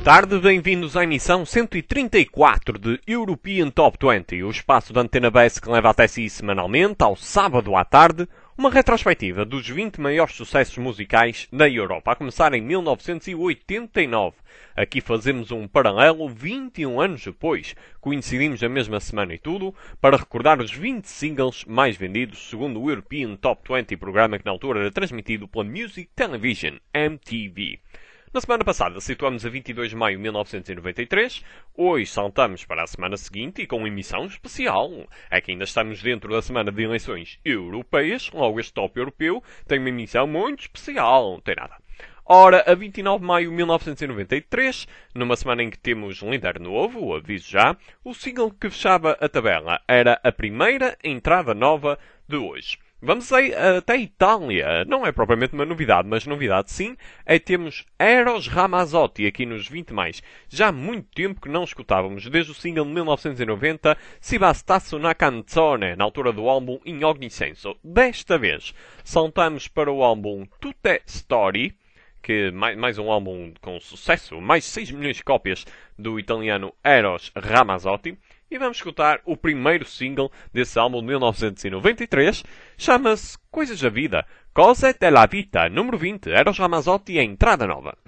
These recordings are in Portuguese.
tarde, bem-vindos à emissão 134 de European Top 20, o espaço da Antena Bass que leva até si semanalmente, ao sábado à tarde, uma retrospectiva dos 20 maiores sucessos musicais da Europa, a começar em 1989. Aqui fazemos um paralelo 21 anos depois, coincidimos na mesma semana e tudo, para recordar os 20 singles mais vendidos segundo o European Top 20, programa que na altura era transmitido pela Music Television, MTV. Na semana passada situamos a 22 de maio de 1993, hoje saltamos para a semana seguinte e com uma emissão especial. É que ainda estamos dentro da semana de eleições europeias, logo este top europeu tem uma emissão muito especial, não tem nada. Ora, a 29 de maio de 1993, numa semana em que temos um líder novo, aviso já, o single que fechava a tabela era a primeira entrada nova de hoje. Vamos até a Itália. Não é propriamente uma novidade, mas novidade sim. Temos Eros Ramazzotti aqui nos 20 mais. Já há muito tempo que não escutávamos, desde o single de 1990, Si bastasse una canzone, na altura do álbum In Ogni Senso. Desta vez, saltamos para o álbum Tutte Story, que mais um álbum com sucesso, mais 6 milhões de cópias do italiano Eros Ramazzotti. E vamos escutar o primeiro single desse álbum de 1993, chama-se Coisas da Vida, Cose della Vita, número 20, Eros Ramazzotti, a entrada nova.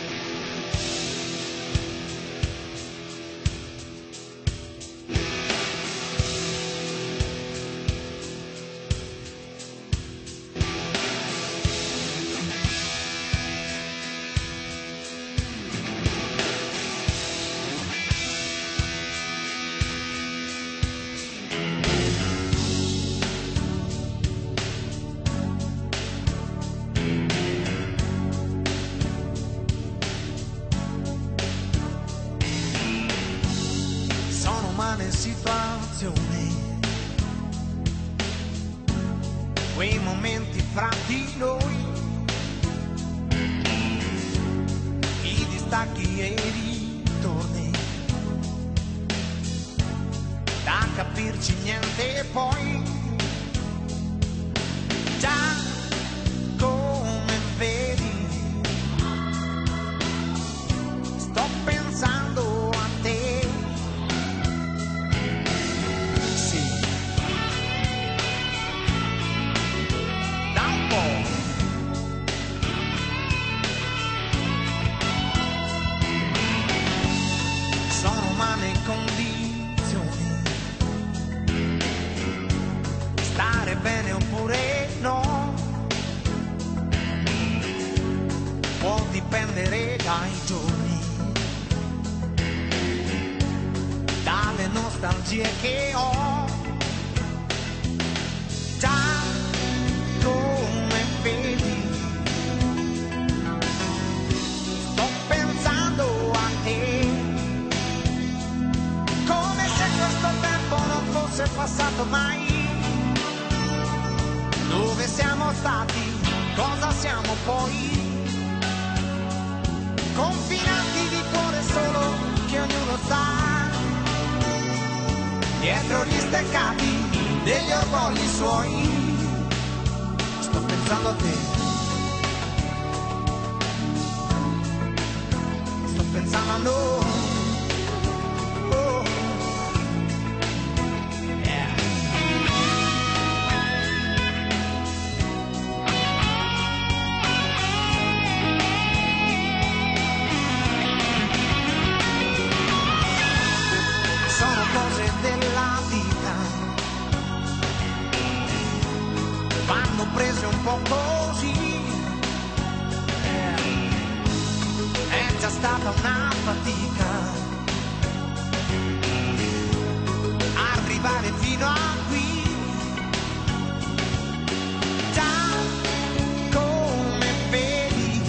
Situazioni, quei momenti fra di noi, i distacchi e i ritorni, da capirci niente poi, già come vedi, sto pensando a te. Condizioni, stare bene oppure no, può dipendere dai giorni, dalle nostalgie che ho, già come vedi, sto pensando a te. È passato mai, dove siamo stati, cosa siamo poi, confinati di cuore solo che ognuno sa, dietro gli steccati degli orgogli suoi, sto pensando a te, sto pensando a noi. Prese un po' così, è già stata una fatica arrivare fino a qui, già come vedi,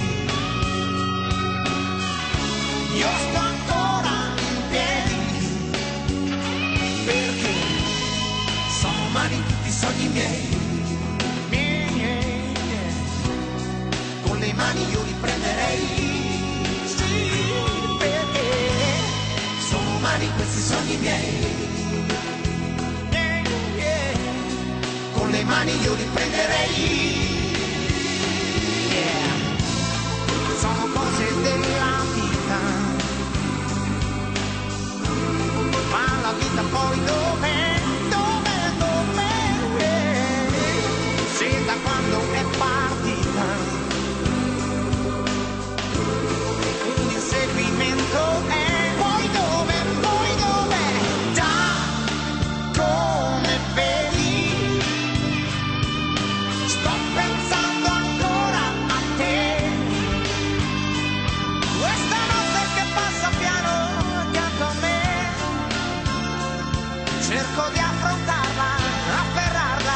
io sto ancora in piedi, perché sono umani tutti i sogni miei. Le mani io li prenderei, sì, perché sono umani questi sogni miei, con le mani io li prenderei, sono cose della vita, la vita poi dov'è, sì, da quando è partita, un inseguimento è, poi dove, già come vedi, sto pensando ancora a te, questa notte che passa piano accanto a me, cerco di affrontarla, afferrarla,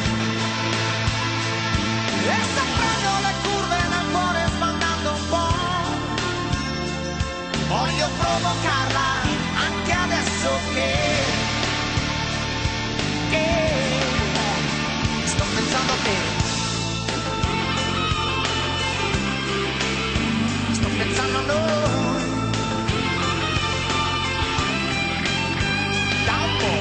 e se prendo le curve nel cuore sbandando un po', voglio provocarla anche adesso che sto pensando a te, sto pensando a noi, da un po'.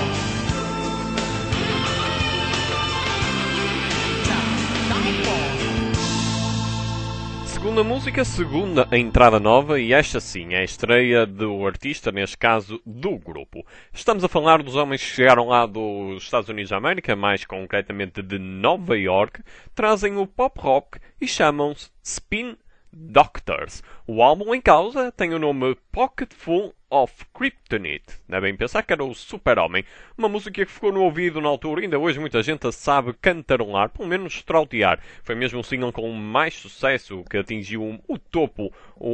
Segunda música, segunda entrada nova, e esta sim é a estreia do artista, neste caso do grupo. Estamos a falar dos homens que chegaram lá dos Estados Unidos da América, mais concretamente de Nova York, trazem o pop rock e chamam-se Spin Doctors. O álbum em causa tem o nome Pocket Full of Kryptonite. Devem pensar que era o Super-Homem. Uma música que ficou no ouvido na altura. Ainda hoje muita gente a sabe cantarolar, pelo menos trautear. Foi mesmo um single com mais sucesso, que atingiu o topo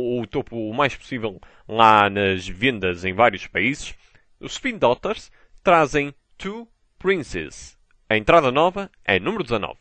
o mais possível lá nas vendas em vários países. Os Spin Doctors trazem Two Princes. A entrada nova é número 19.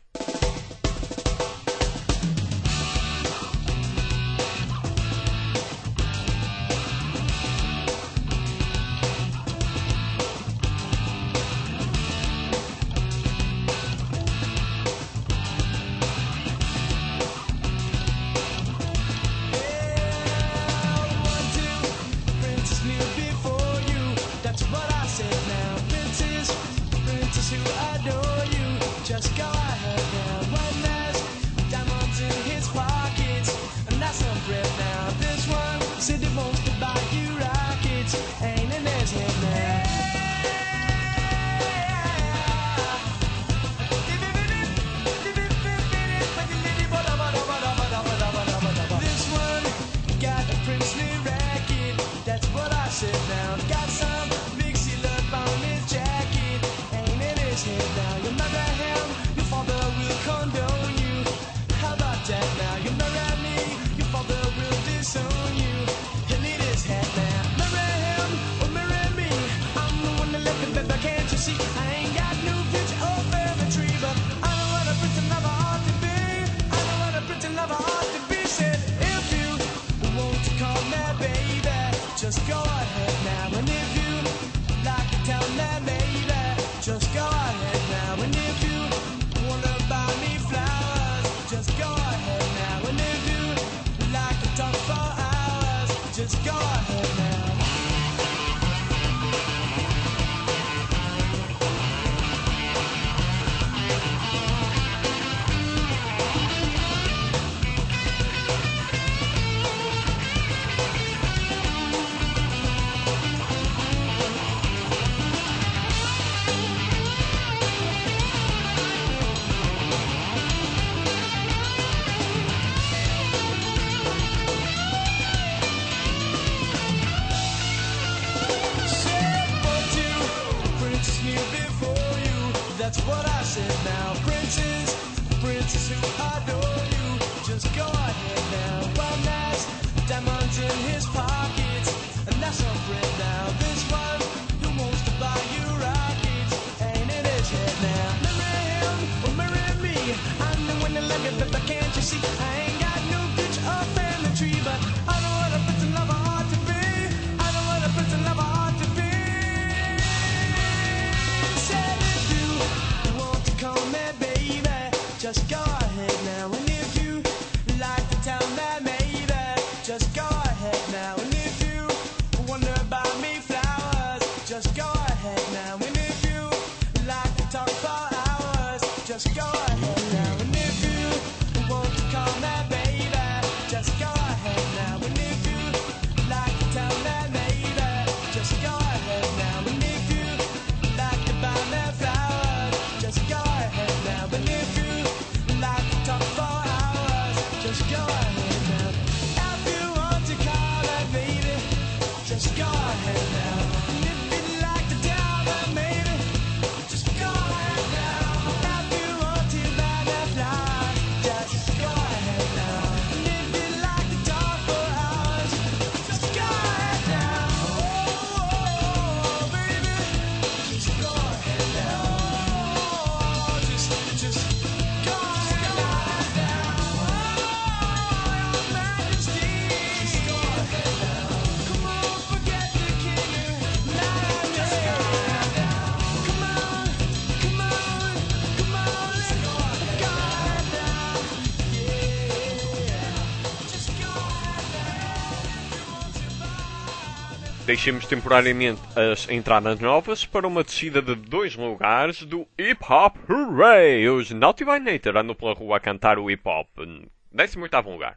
Just go ahead now, and if you want to call me deixemos temporariamente as entradas novas para uma descida de 2 lugares do Hip Hop Hooray! Os Naughty by Nature andam pela rua a cantar o hip hop. 18º lugar.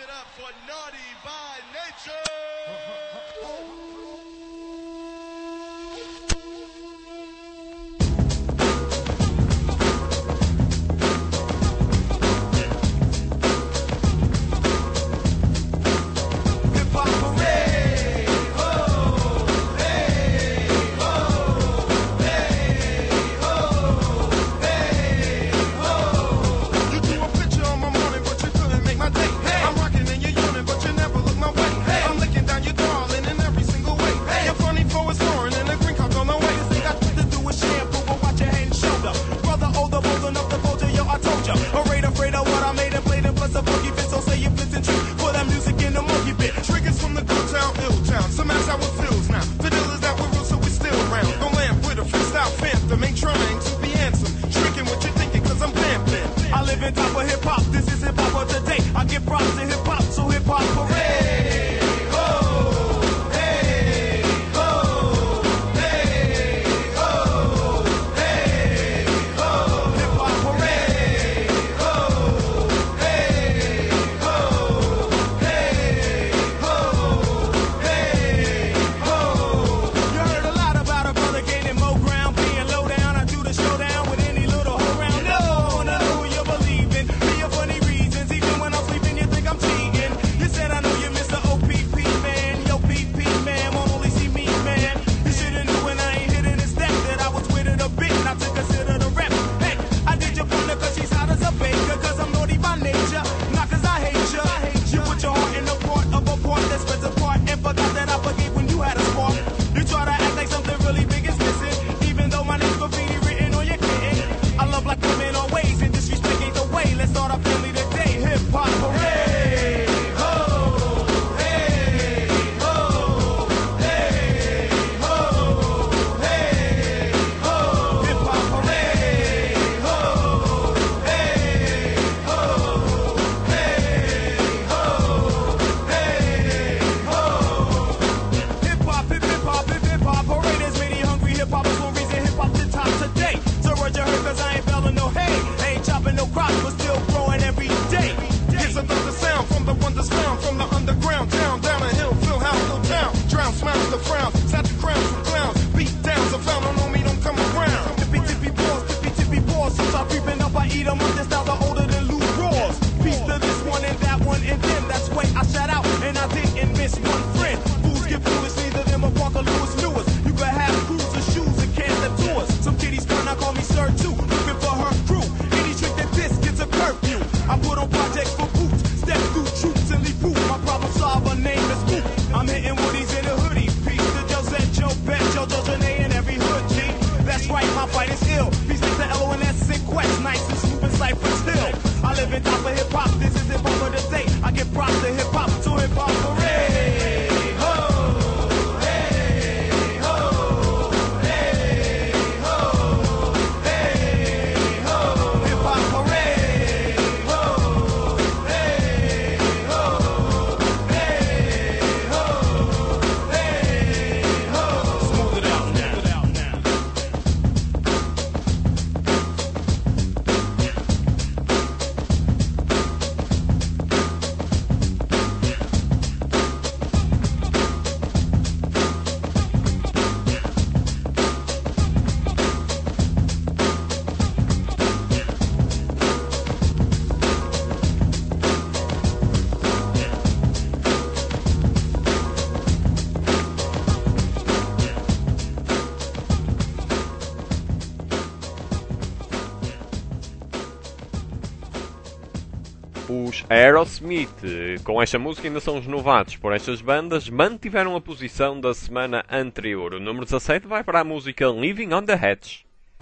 Os Aerosmith, com esta música ainda são os novatos por estas bandas, mantiveram a posição da semana anterior. O número 17 vai para a música Living on the Edge.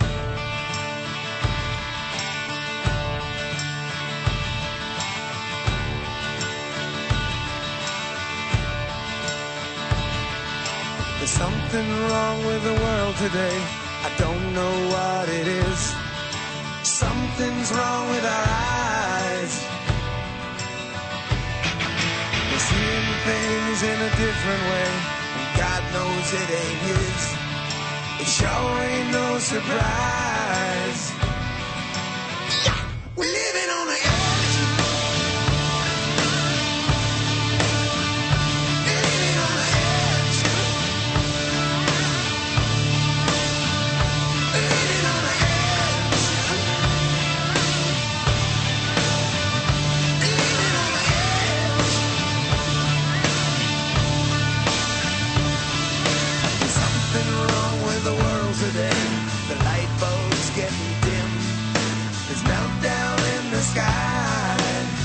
There's something wrong with the world today. I don't know what it is. Something's wrong with our eyes. We're seeing things in a different way. God knows it ain't his. It sure ain't no surprise. Yeah, we're living on the edge. Living on the edge. Living on the edge. Living on the edge. There's something wrong with the world today. The light bulb's getting dim. There's meltdown in the sky.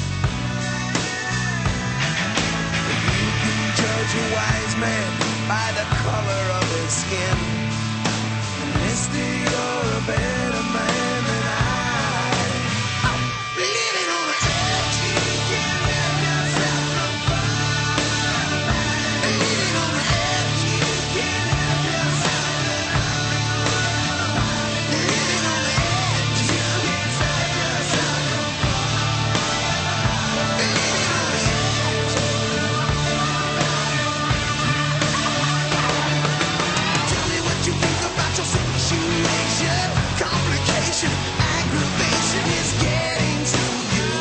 If you can judge a wise man by the color of his skin, then mister, you're a better man than I. Living on the edge, you can't help yourself from falling. Living on the edge, you can't help yourself at all. Living on the edge, you can't stop yourself from falling. Living on the edge. Tell me what you think about your situation. Complication, aggravation is getting to you.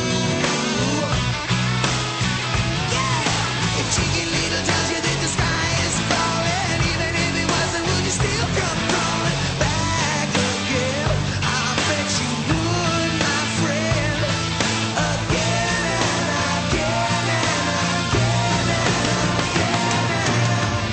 Yeah, if cheeky little tells you that the sky is falling, even if it wasn't, would you still come crawling back again? I bet you would, my friend. Again and again and again and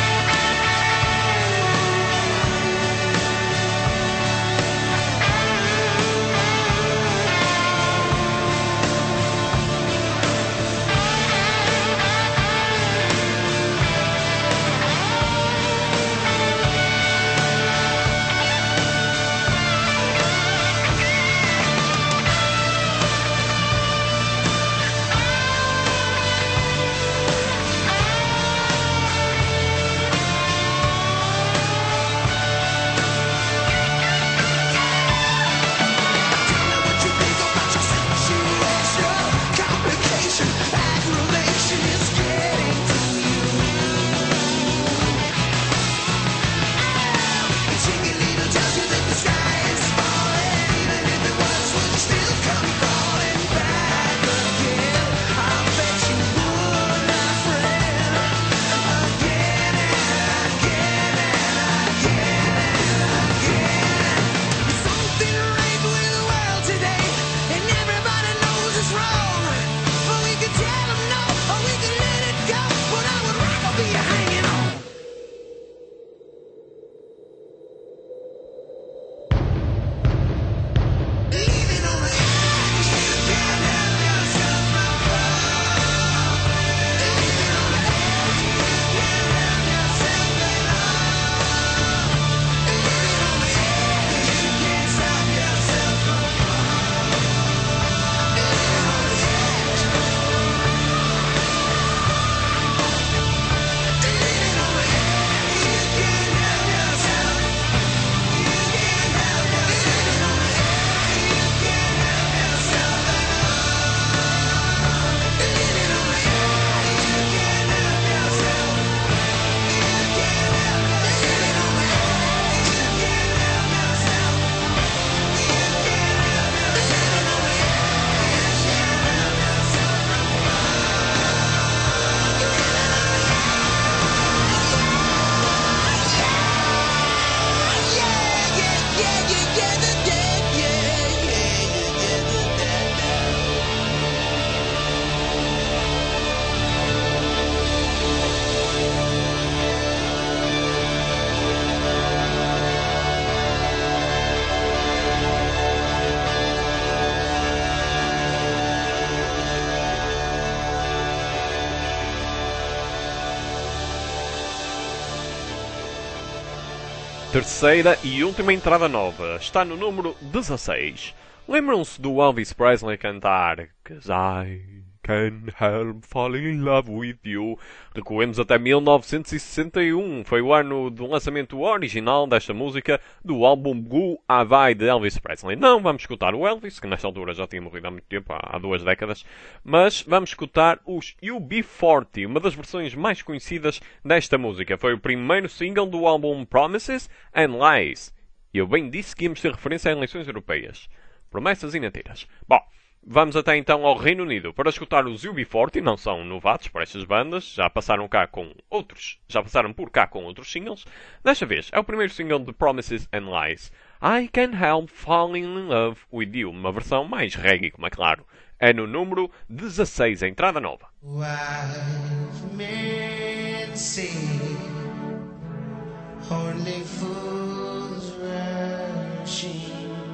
tell me what you think about your situation. Complication, aggravation is getting to you. If cheeky little tells you that the sky is falling, even if it was, would you still come crawling back again? I bet you would, my friend. Again and again and again and again. Something right with the world today, and everybody knows it's wrong. But we could tell them no, or we could let it go. But I would rather be hanging on. Living on the edge, you can't help yourself from falling. Living on the edge, you can't help yourself at all. Living on the edge, you can't stop yourself from falling. Living on the edge. Living on the edge, you can't help yourself. You can't help yourself. Living on the edge, you can't help yourself at all. Living on the edge, you can't help yourself. You can't help yourself. Living on the edge, you can't help yourself. You can't help yourself. Living on the edge, you can't help yourself from Terceira e última entrada nova está no número 16. Lembram-se do Elvis Presley cantar "'Cause Can't Help Falling in Love With You. Recuemos até 1961. Foi o ano do lançamento original desta música do álbum Blue Hawaii de Elvis Presley. Não vamos escutar o Elvis, que nesta altura já tinha morrido há muito tempo, há 2 décadas, mas vamos escutar os UB40, uma das versões mais conhecidas desta música. Foi o primeiro single do álbum Promises and Lies. E eu bem disse que íamos ter referência a eleições europeias. Promessas e mentiras. Bom, vamos até então ao Reino Unido para escutar os UB40. Não são novatos para estas bandas, já passaram por cá com outros singles. Desta vez é o primeiro single de Promises and Lies. I Can't Help Falling in Love With You, uma versão mais reggae, como é claro. É no número 16, a entrada nova. Wise men say only fools rushing,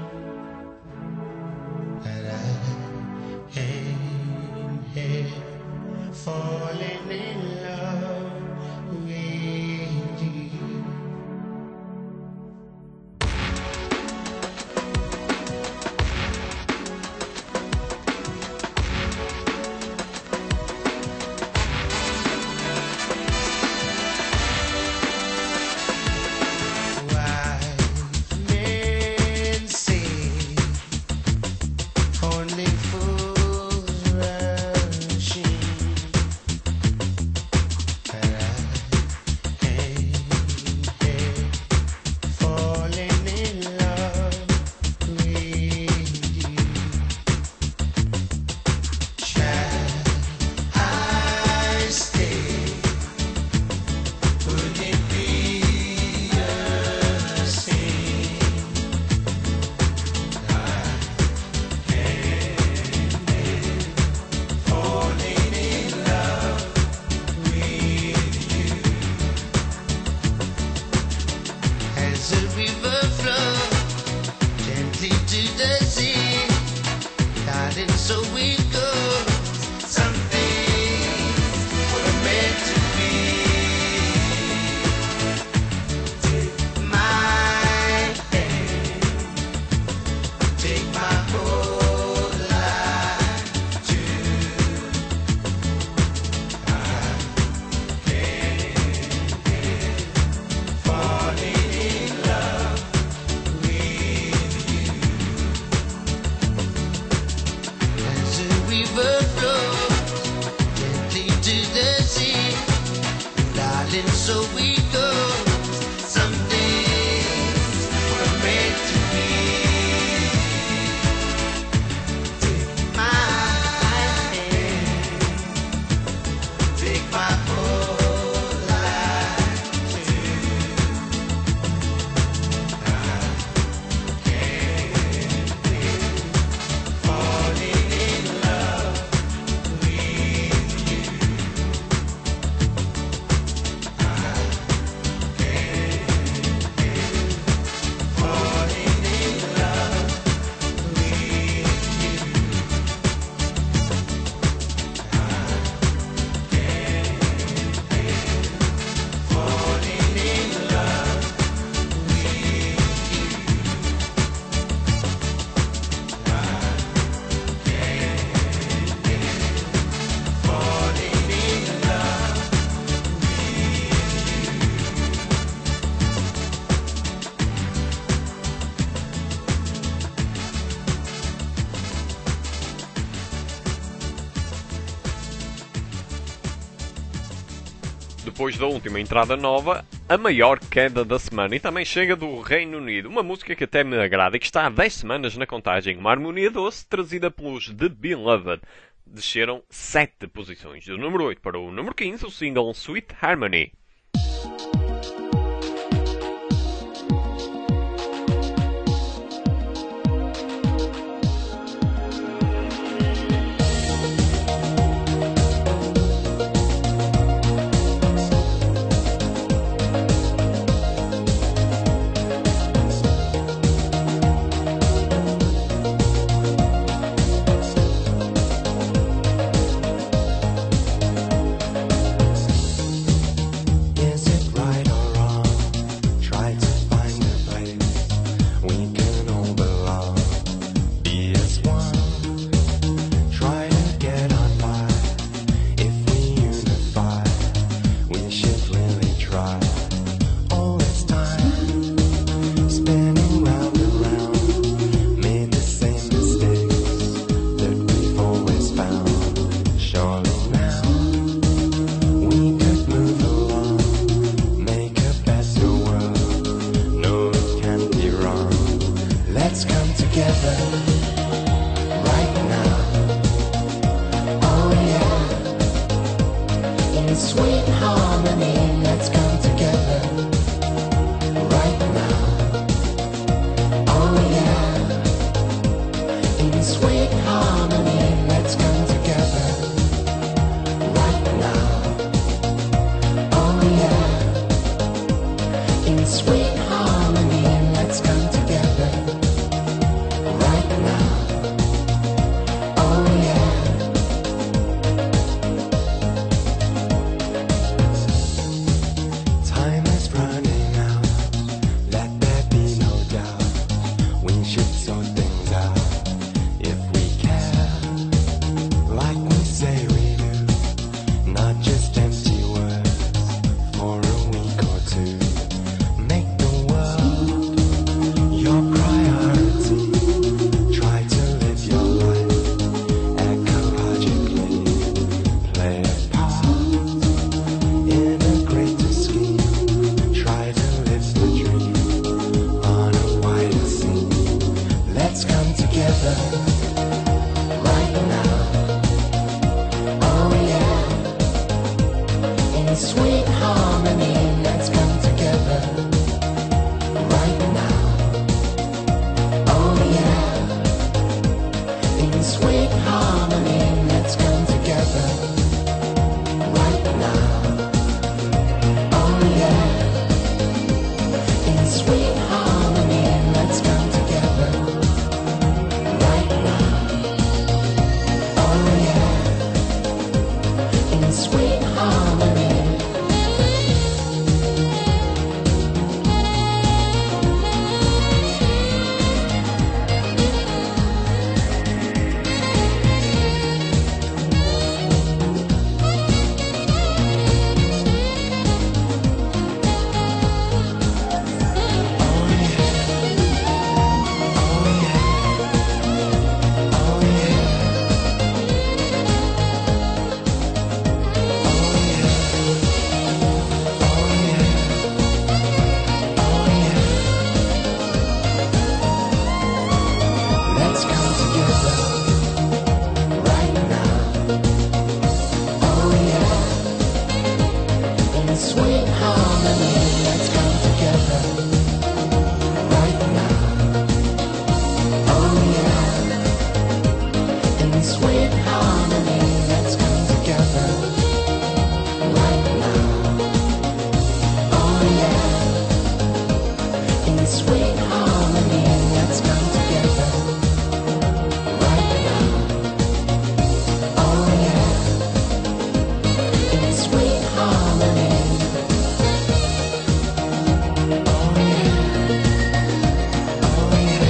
and I am here falling in love with you. Depois da última entrada nova, a maior queda da semana e também chega do Reino Unido. Uma música que até me agrada e que está há 10 semanas na contagem. Uma harmonia doce trazida pelos The Beloved. Desceram 7 posições, do número 8 para o número 15, o single Sweet Harmony. together right now. Oh yeah, in sweet harmony, let's come together right now. Oh yeah, in sweet harmony, let's come together right now. Oh yeah, in sweet harmony, let's come together right now. Oh yeah. Time is running out, let there be no doubt. We should sort things out if we care, like we say we do. Not just empty words for a week or two. Make the world your priority. Try to live your life ecologically. Play a part in a greater scheme. Try to live the dream on a wider scene. Let's come together right now. Oh yeah, in sweet harmony, let's come together right now. Oh yeah, in sweet harmony, let's come together right now. Oh yeah, in sweet harmony, let's come together right now. Oh yeah, in sweet harmony. Let's come together right now. Oh yeah, in sweet harmony, let's come together right now. Oh yeah, in sweet harmony, let's come together right now. Oh yeah, in sweet harmony, let's come together right now. Oh yeah, in sweet harmony. Oh yeah, oh yeah,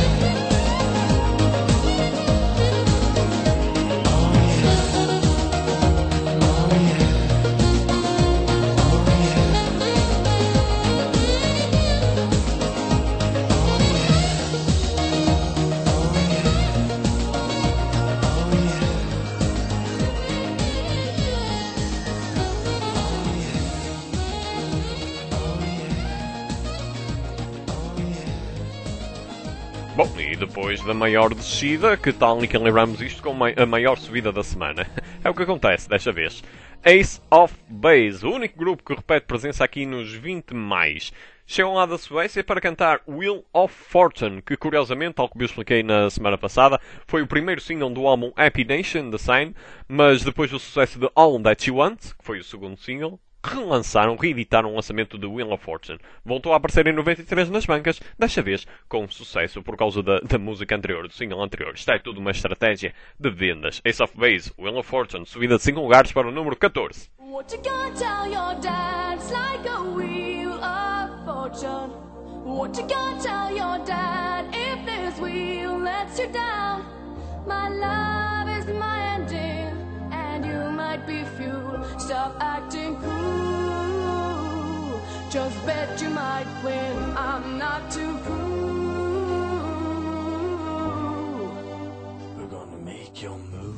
oh yeah, oh yeah, Bom, e depois da maior descida, que tal equilibramos isto com a maior subida da semana? É o que acontece desta vez. Ace of Base, o único grupo que repete presença aqui nos 20 mais. Chegam lá da Suécia para cantar Wheel of Fortune, que curiosamente, tal como eu expliquei na semana passada, foi o primeiro single do álbum Happy Nation, The Same, mas depois do sucesso de All That You Want, que foi o segundo single, reeditaram o lançamento de Wheel of Fortune. Voltou a aparecer em 93 nas bancas, desta vez com sucesso por causa da música anterior, do single anterior. Isto é tudo uma estratégia de vendas. Ace of Base, Wheel of Fortune, subida de 5 lugares para o número 14. What you gonna tell your dad? It's like a wheel of fortune. What you gonna tell your dad if this wheel lets you down? My love is my ending, and you might be fuel. Stop acting cool. Just bet you might win. I'm not too cool. We're gonna make your move.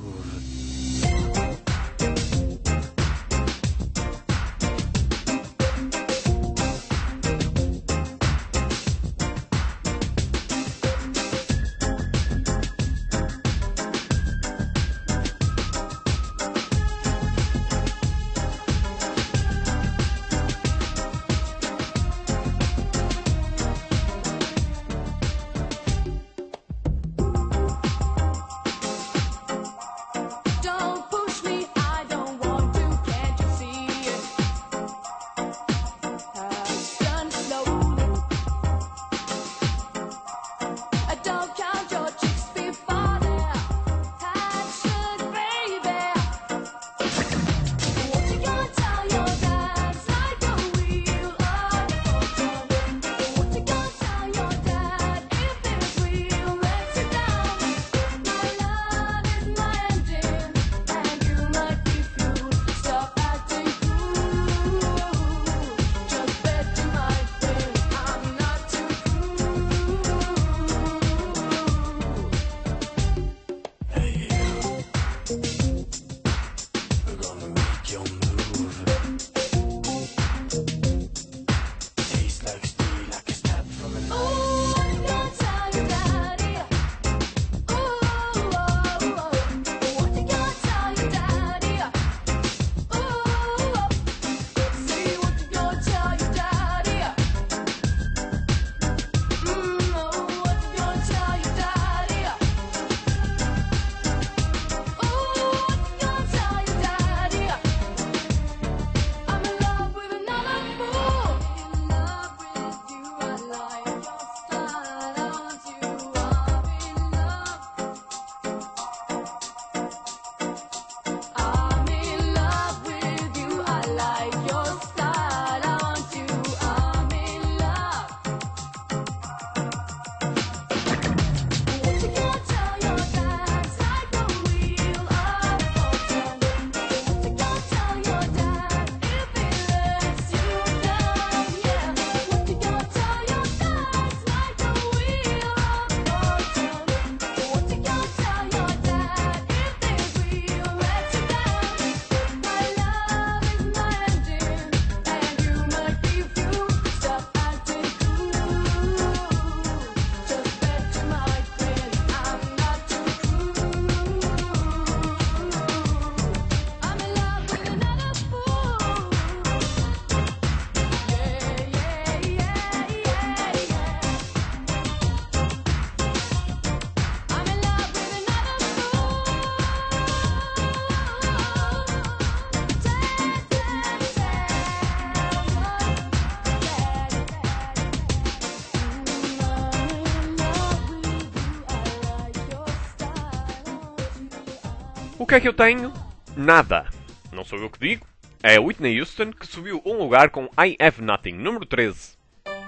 O que é que eu tenho? Nada. Não sou eu que digo. É a Whitney Houston que subiu um lugar com I Have Nothing, número 13.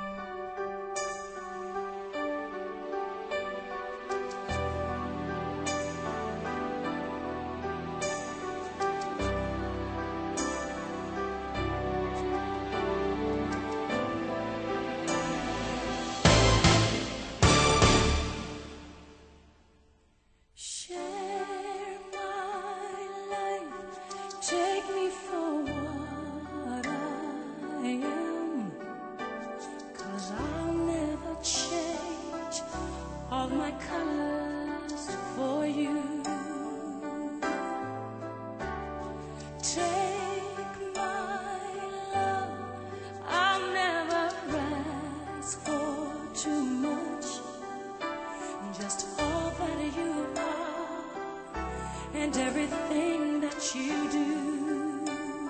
Share my life, take me for what I am, 'cause I'll never change all my colors for you. Take my love, I'll never ask for too much, just all that you are and everything that you do.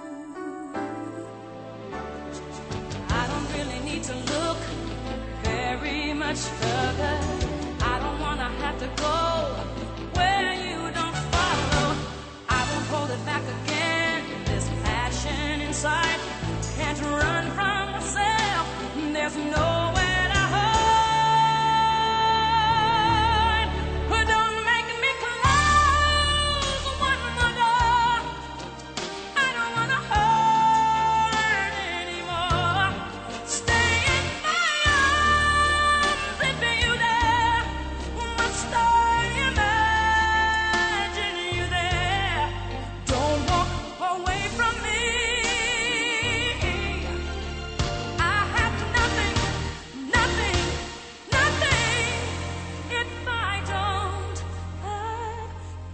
I don't really need to look very much further. I don't wanna have to go where you don't follow. I won't hold it back again. This passion inside can't run from myself. There's nowhere to hide. Don't make me close one more door. I don't wanna hurt anymore. Stay in my arms if you dare. Must I imagine you there? Don't walk away from me. I have nothing, nothing, nothing if I don't have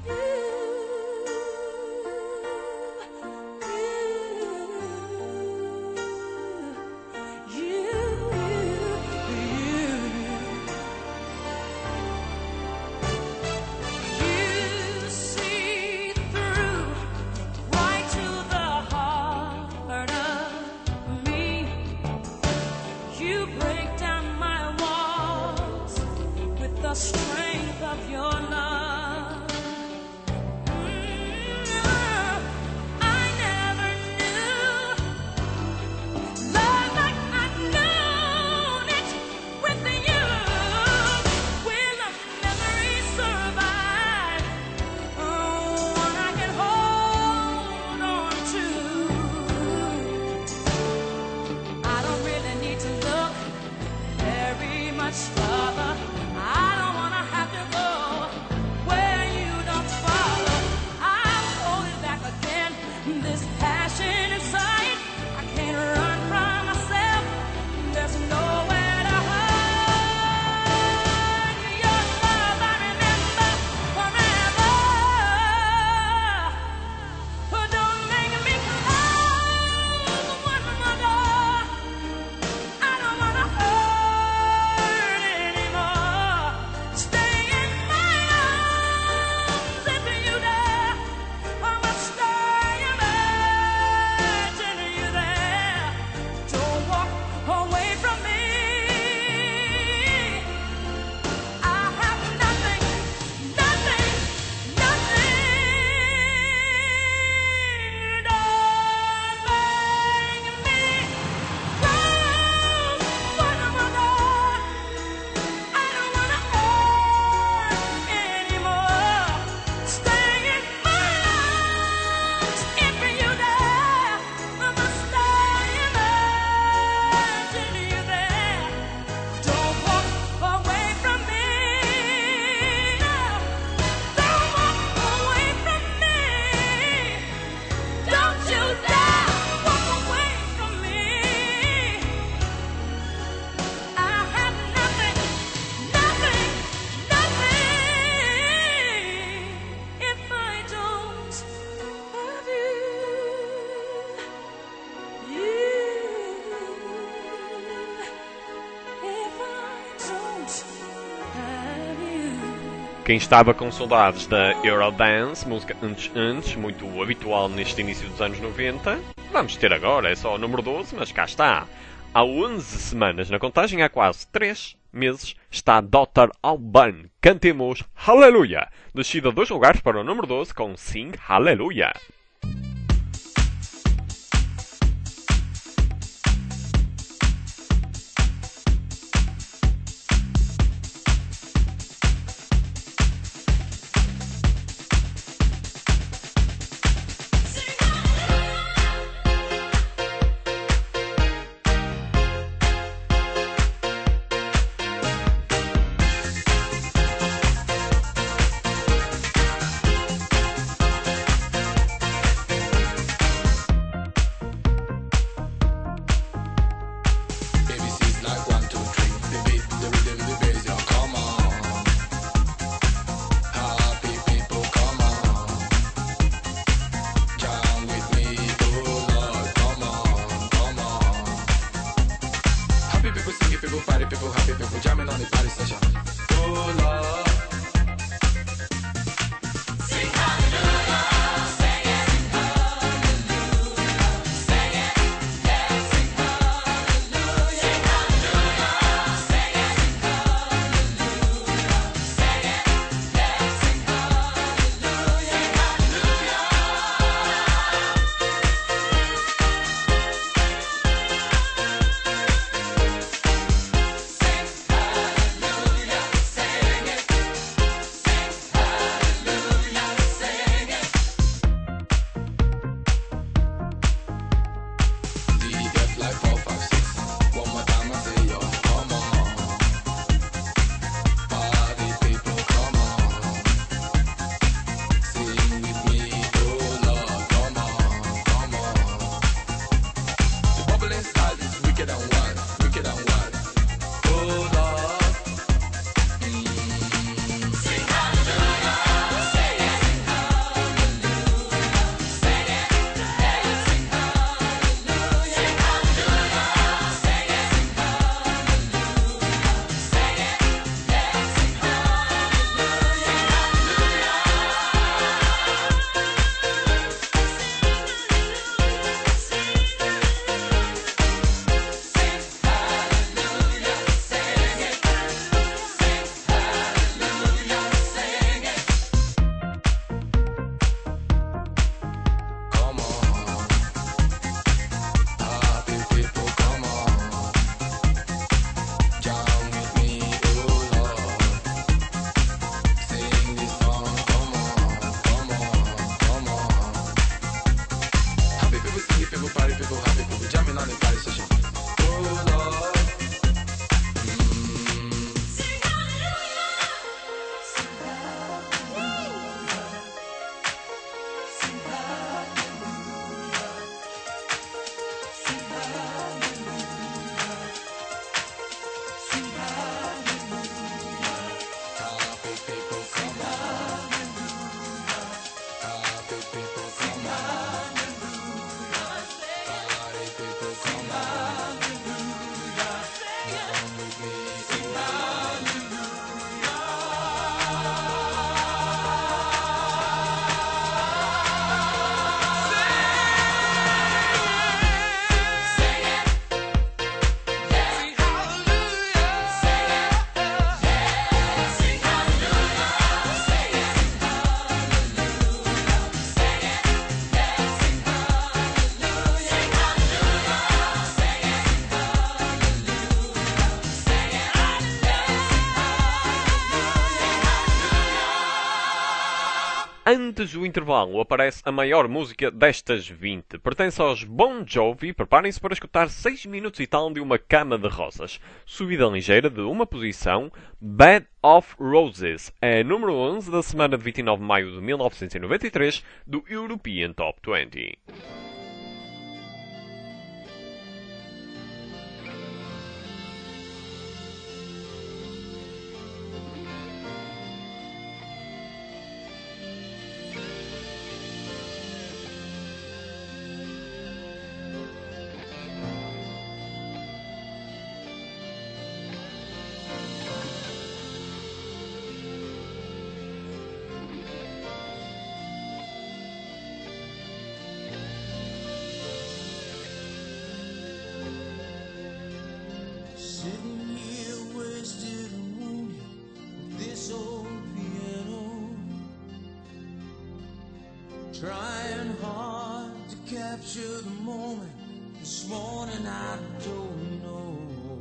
you see through right to the heart of me. You break down my walls with the strength of your love. I never knew love like I've known it with you. Will the memory survive? One I can hold on to. I don't really need to look very much further. I don't wanna have to go where you don't follow. I'll hold it back again. This passion inside, I can't run from myself. There's nowhere to hide. Your love I remember forever. Don't make me close one more door. I don't wanna hurt anymore. Stay in my arms if you dare. Or must I imagine you there? Don't walk away from me. I have nothing, nothing, nothing. Don't make me close one more door. I don't wanna hurt anymore. Stay in my arms if you dare. Or must I imagine you there? Don't walk away from me. Don't walk away from me. Don't you dare walk away from me. I have nothing, nothing, nothing if I don't have you. If I don't have you. Quem estava com saudades da Eurodance, música antes, muito habitual neste início dos anos 90, vamos ter agora, é só o número 12, mas cá está. Há 11 semanas na contagem, há quase 3 meses está Dr. Alban. Cantemos Hallelujah. Descida 2 lugares para o número 12 com Sing Hallelujah. Antes do intervalo aparece a maior música destas 20. Pertence aos Bon Jovi. Preparem-se para escutar 6 minutos e tal de Uma Cama de Rosas. Subida ligeira de uma posição, Bed of Roses. É número 11 da semana de 29 de maio de 1993 do European Top 20. Trying hard to capture the moment. This morning I don't know.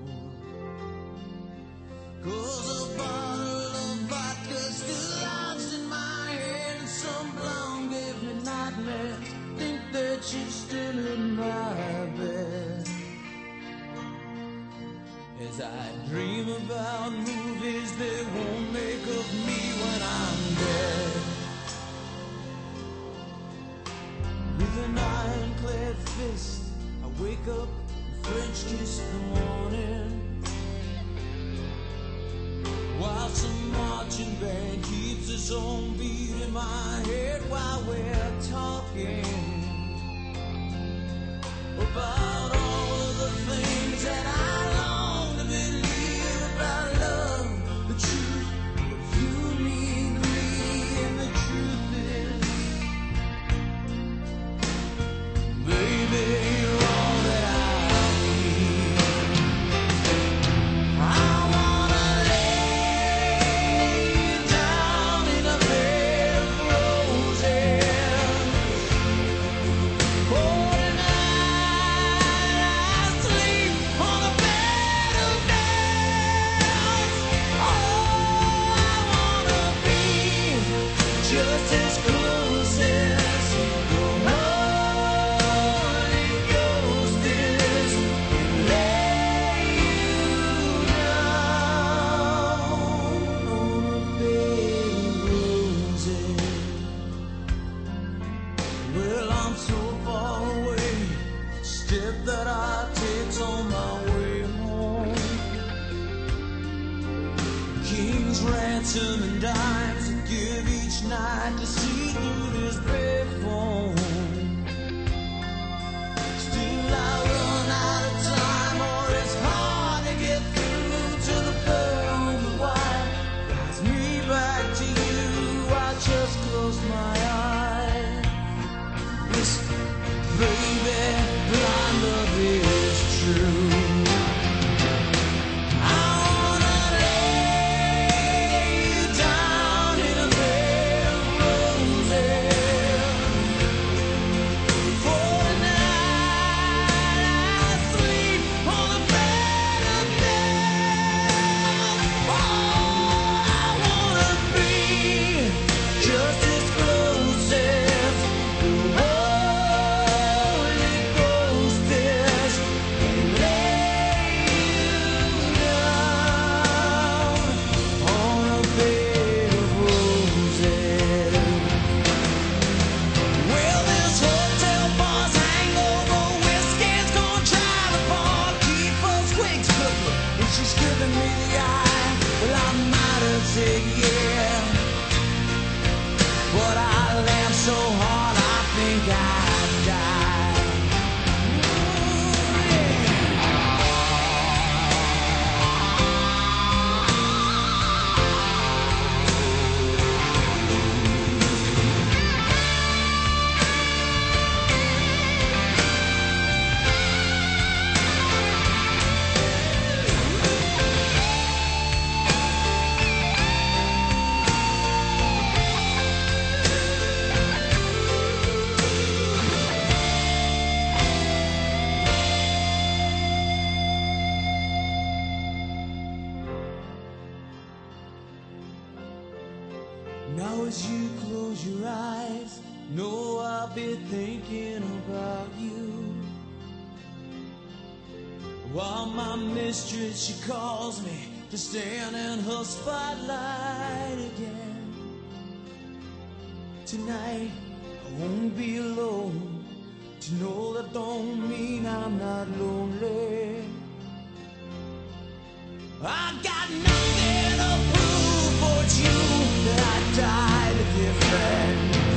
'Cause a bottle of vodka still lies in my head, and some blonde gave me nightmares. Think that she's still in my bed. As I dream about movies they won't make of me when I'm dead. With an ironclad fist, I wake up and French kiss the morning, while some marching band keeps its own beat in my head while we're talking about all of the things that I long to believe about love, the truth of you mean to me, and the truth is, baby, you're all that I need. I wanna lay you down in a bed of roses. For tonight I sleep on a bed of nails. Oh, I wanna be just as close as the Holy Ghost is, and lay you down on a bed of roses. Well, I'm so far away, step that I take's on my way home. King's ransom and dimes to give each night to see through this bed phone. Still I run out of time, or it's hard to get through to the pearl of the wine. Guides me back to you, I just close my eyes. Listen, baby, blind love is true. I wanna lay you down in a bed of roses. For tonight I sleep on a bed of nails. Oh, I wanna be just as close as the Holy Ghost is, and lay you down on a bed of roses. Well, this hotel bar's hangover whiskey's gonna try to fall, keep us quick cooking, and she's giving me the eye. Well, I might have said yeah, but I laughed so hard I think I'd die. Ooh, yeah. Now as you close your eyes, know I'll be thinking about you. While my mistress, she calls me to stand in her spotlight again. Tonight I won't be alone. To know that don't mean I'm not lonely. I got nothing to prove, but it's you that I died to defend.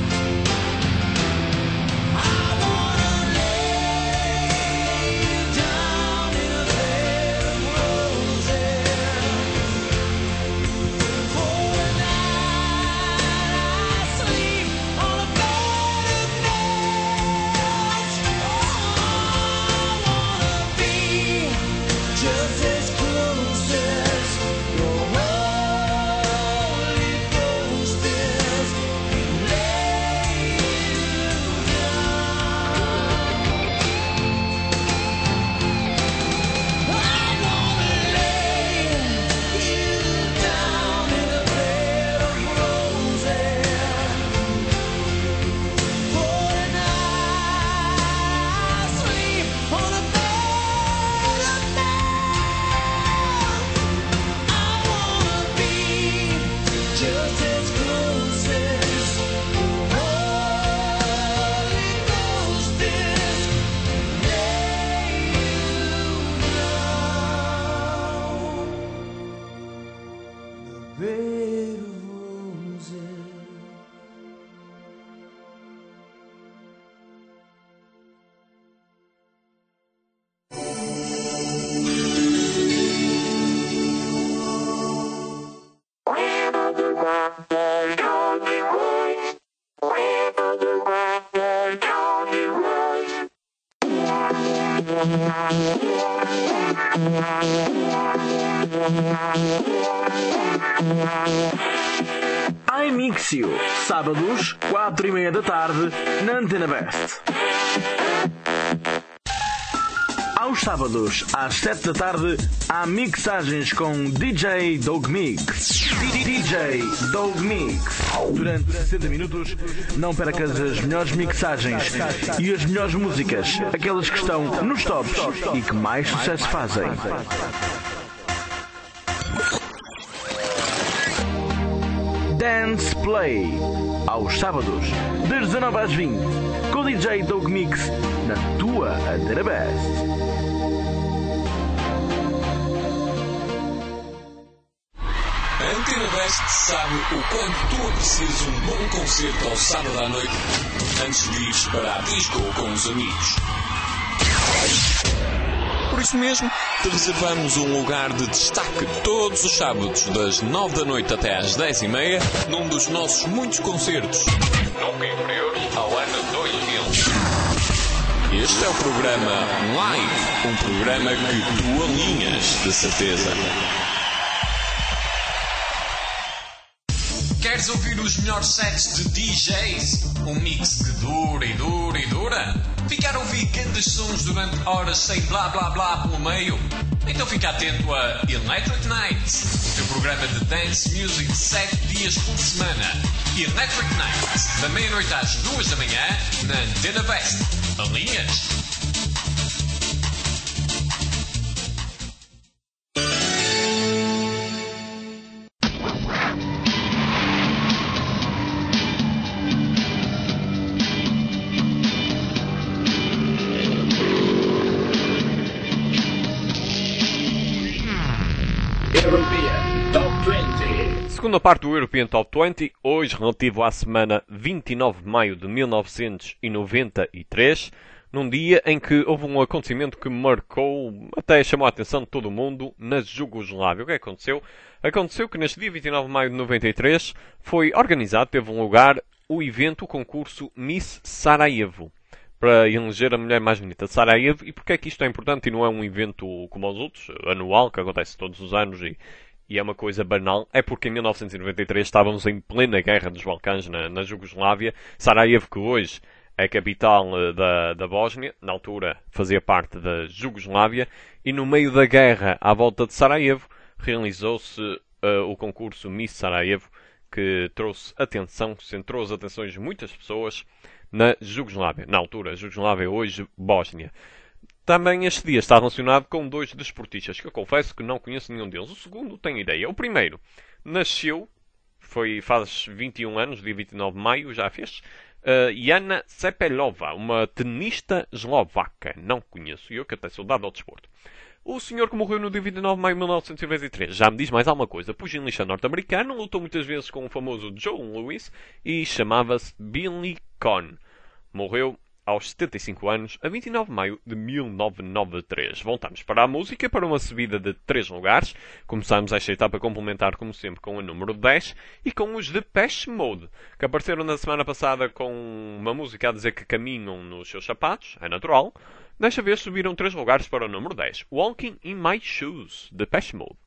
I wanna lay you down in a bed of roses. For tonight I sleep on a bed of nails. Oh, I wanna be just as close as your just as close as Holy Ghost is. May you know the bed of roses. iMixio, sábados, 4:30 da tarde, na Antena Best. Aos sábados, às 7 da tarde, há mixagens com DJ Dog Mix. DJ Dog Mix. Durante 60 minutos, não percas as melhores mixagens e as melhores músicas, aquelas que estão nos tops e que mais sucesso fazem. Dance Play, aos sábados, das 19 às 20, com o DJ Dog Mix, na tua Antena Best. A Antena Best sabe o quanto tu aprecias um bom concerto ao sábado à noite antes de ires para a disco com os amigos. Por isso mesmo, te reservamos um lugar de destaque todos os sábados, das 9 da noite até às 10:30, num dos nossos muitos concertos, nunca inferiores ao ano 2000. Este é o programa Live, um programa que tu alinhas, de certeza. Queres ouvir os melhores sets de DJs? Um mix que dura e dura e dura? Ficar a ouvir grandes sons durante horas sem blá blá blá pelo meio? Então fica atento a Electric Nights, o teu programa de dance music 7 dias por semana. Electric Nights, da meia-noite às 2 da manhã, na Antena Best. Alinhas? Segunda parte do European Top 20, hoje relativo à semana 29 de maio de 1993, num dia em que houve um acontecimento que marcou, até chamou a atenção de todo o mundo, na Jugoslávia. O que aconteceu? Aconteceu que neste dia 29 de maio de 93 foi organizado, teve um lugar, o evento, o concurso Miss Sarajevo, para eleger a mulher mais bonita de Sarajevo. E porque é que isto é importante e não é um evento como os outros, anual, que acontece todos os anos e é uma coisa banal? É porque em 1993 estávamos em plena guerra dos Balcãs na Jugoslávia. Sarajevo, que hoje é a capital da Bósnia, na altura fazia parte da Jugoslávia, e no meio da guerra à volta de Sarajevo realizou-se o concurso Miss Sarajevo, que trouxe atenção, centrou as atenções de muitas pessoas na Jugoslávia. Na altura, Jugoslávia, hoje Bósnia. Também este dia está relacionado com dois desportistas, que eu confesso que não conheço nenhum deles. O segundo tenho ideia. O primeiro nasceu, faz 21 anos, dia 29 de maio, já fez. Jana Cepelova, uma tenista eslovaca. Não conheço, eu que até sou dado ao desporto. O senhor que morreu no dia 29 de maio de 1993 já me diz mais alguma coisa. Pugilista norte-americano, lutou muitas vezes com o famoso Joe Louis e chamava-se Billy Conn. Morreu aos 75 anos, a 29 de maio de 1993. Voltamos para a música, para uma subida de 3 lugares. Começamos esta etapa a complementar, como sempre, com o número 10 e com os Depeche Mode, que apareceram na semana passada com uma música a dizer que caminham nos seus sapatos, é natural. Desta vez subiram 3 lugares para o número 10. Walking in My Shoes, Depeche Mode.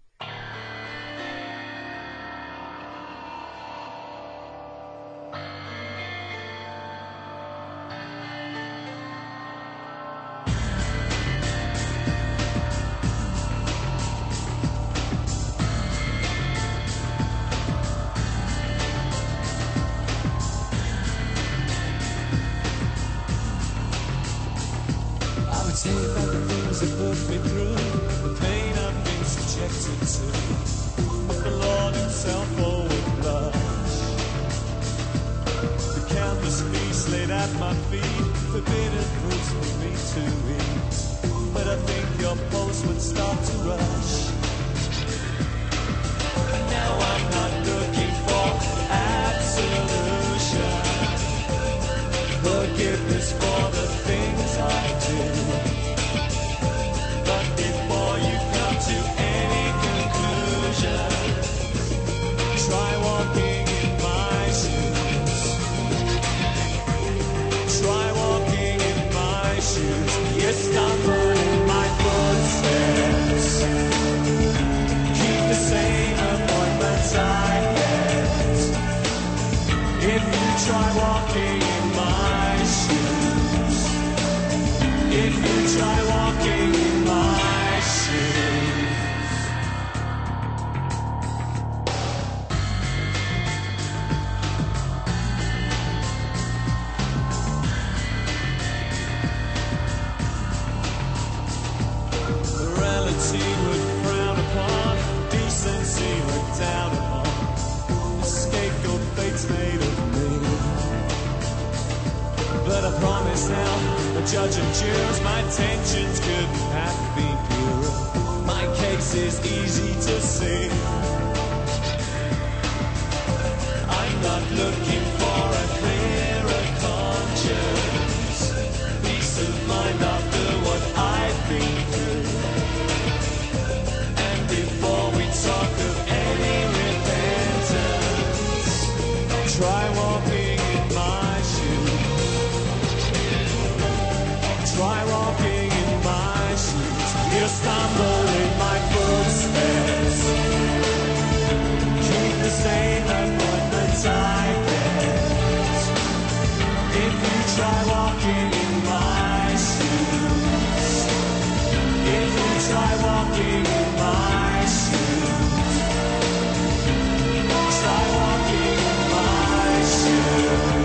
Take back the things that put me through, the pain I've been subjected to. But the Lord himself, oh with blood, at my feet, forbidden fruits for me to eat. But I think your pulse would start to rush. Now I'm not looking for absolution, forgiveness for the things I do. But before you come to any conclusion, try walking in my shoes. Try walking in my shoes. You stumble in my footsteps. Keep the same appointments I get. If you try walking in my shoes. If you try walking in my shoes. Morality would frown upon, decency look down upon. The scapegoat fate's made of me. But I promise now, the judge and jurors, my intentions couldn't have been purer. My case is easy to see. I'm not looking for a clearer conscience, peace of mind after what I've been through. And before we talk of any repentance, try walking in my shoes. Try walking in my shoes. You stumble in my footsteps. Keep the same appointments I get. If you try walking in my shoes. If you try walking in my shoes. Try walking in my shoes.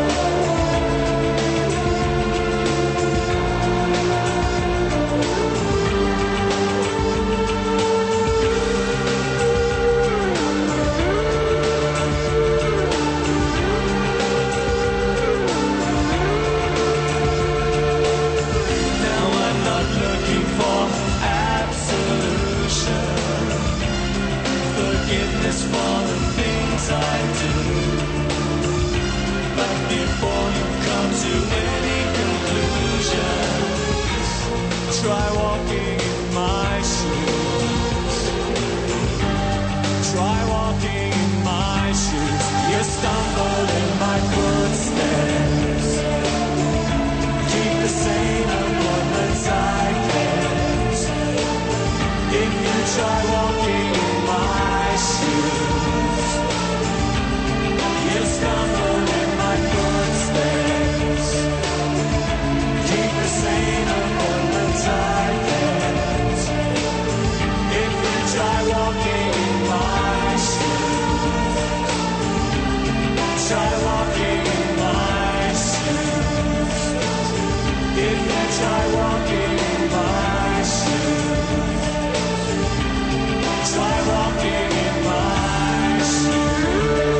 Now I'm not looking for absolution, forgiveness for the things I do. But before you come to any conclusions, try walking in my shoes. Try walking in my shoes. You stumble in my footsteps. Keep the same appointments I get. If you try walking in my shoes, you stumble in my footsteps. Keep the same appointments I get. If you try walking in my shoes, try walking in my shoes. If you try walking in my shoes, try walking in my shoes.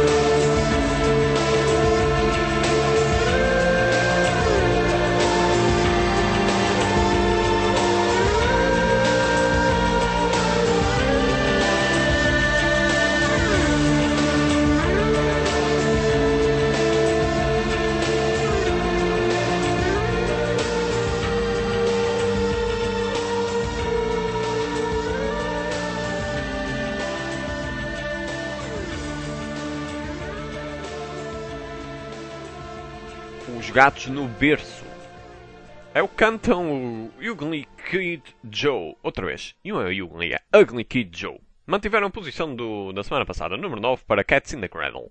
Os gatos no berço. É o que cantam o Ugly Kid Joe. Outra vez. E não é o Ugly, é Ugly Kid Joe. Mantiveram a posição da semana passada, número 9, para Cats in the Cradle.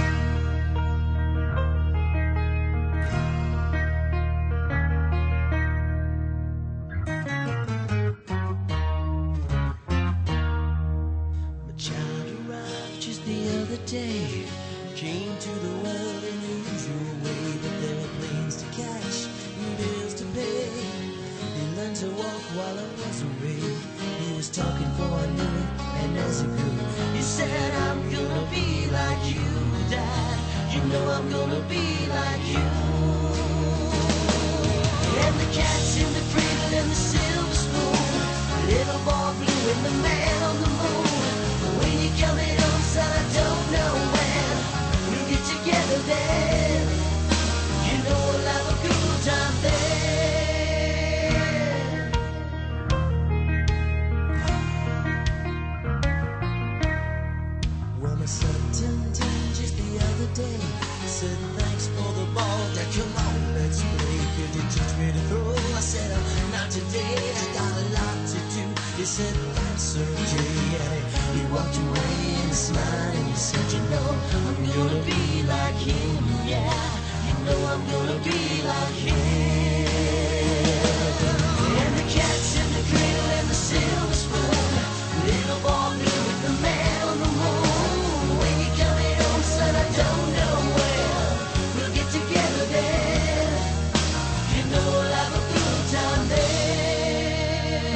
My child arrived just the other day. Came to the world in the usual way, but there were planes to catch and bills to pay. He learned to walk while I was away. He was talking for I knew it, and as he grew, he said, I'm gonna be like you, Dad. You know I'm gonna be like you. And the cat's in the cradle and the silver spoon. Little boy blue and the man on the moon. When you coming home, son, I don't know when. We'll get together then. You know we'll have a good time then. Well, my son turned 10 just the other day. Said thanks for the ball, Dad, come on, let's play. Could you teach me to throw? I said, not today, I got a lot to do. He said, that's okay, and he walked away and smiled and he said, you know, I'm gonna be like him, yeah. You know I'm gonna be like him. And the cat's in the cradle and the silver spoon. Little boy blue with the man on the moon. When you coming home, son, I don't know when. We'll get together then. You know we'll have a good time then.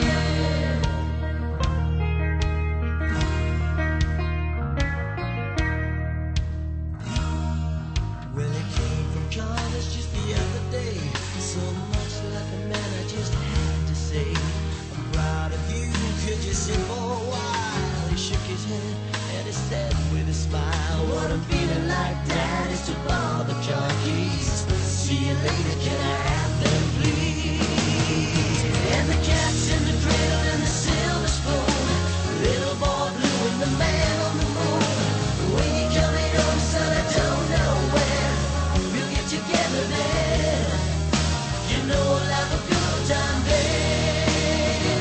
Well, it came from college just the other day. So much like a man, I just had to say, I'm proud of you, could you sit for a while? He shook his head and he said with a smile, what I'm feeling like, Dad, is to borrow the car keys. See you later, can I have them, please? And the cat's in the cradle and the silver spoon. Little boy blue and the man on the moon. When you coming home, son, I don't know when. We'll get together then. You know we'll have a good time then.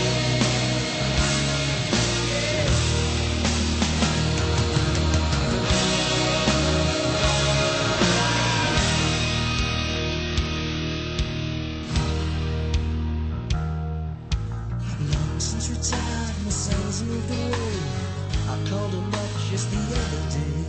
Long since retired, my son's moved away. I called him up just the other day.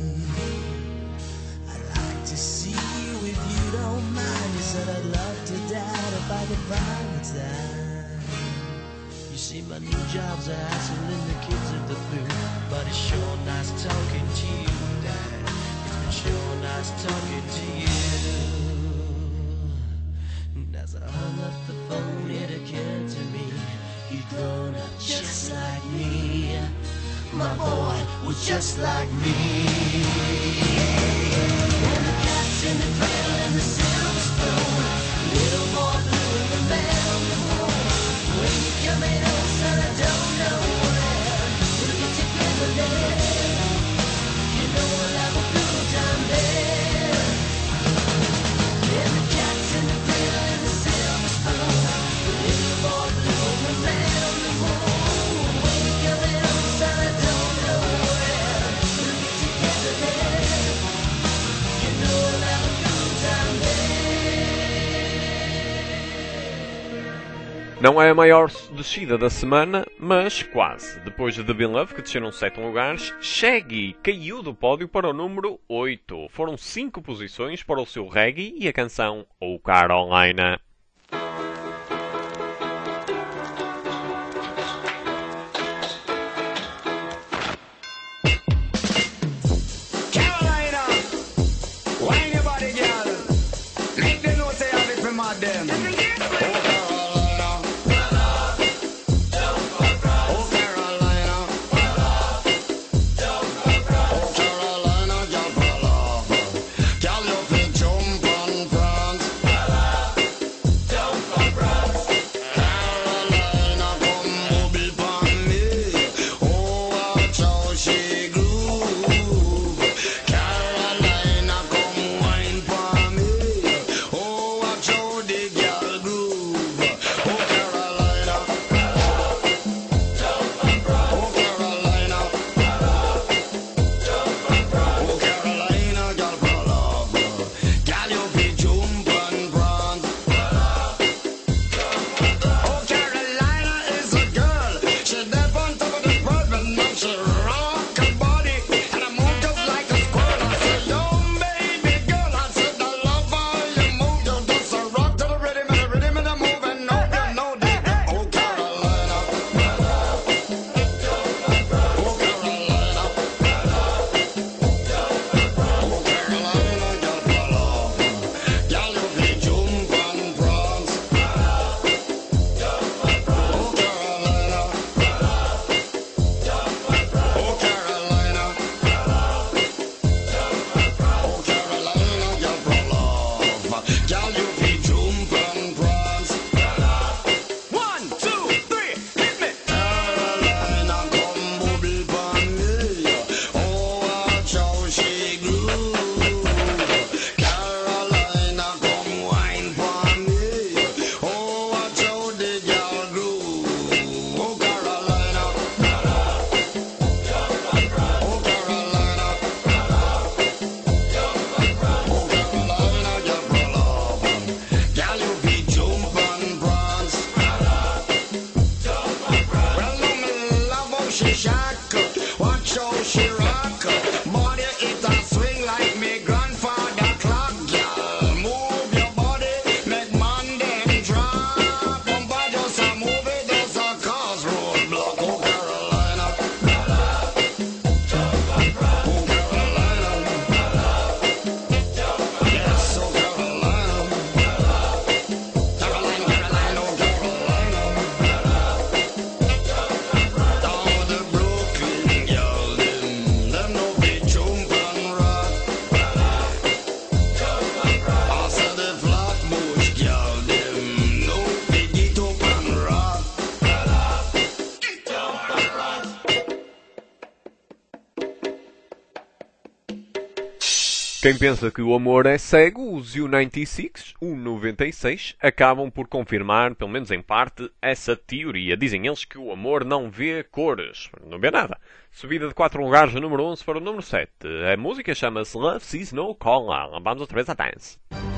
I'd like to see you if you don't mind. He said I'd love to, Dad, if I could find the time. You see, my new job's a hassle and the kids are the food. But it's sure nice talking to you, Dad. It's been sure nice talking to you. And as I hung up the phone, it occurred to me, he'd grown up just like me. My boy was just like me. And the cat's in the cradle and the silver spoon. Little boy blue and the man on the moon. When you coming home, son, I don't know when. We'll get together then. You know we'll have a good time then. And the cat's in the cradle and the silver spoon. Little boy blue and the man on the moon. When you coming home, son, I don't know when. We'll get together then. You know we'll have a good time then. Não é a maior descida da semana, mas quase. Depois de The Been Love, que desceram 7 lugares, Shaggy caiu do pódio para o número 8. Foram 5 posições para o seu reggae e a canção O Carolina. Carolina, wine your body, girl. Make them know say I'm it for my them. Oh Carolina, oh Carolina, girl, girl, you fit jump and prance. Carolina, come booby pon me. Oh, watch how she groove. Carolina, come wine pon me. Oh, watch how the girl Quem pensa que o amor é cego, os U96 acabam por confirmar, pelo menos em parte, essa teoria. Dizem eles que o amor não vê cores. Não vê nada. Subida de 4 lugares do número 11 para o número 7. A música chama-se Love Sees No Color. Vamos outra vez a dance.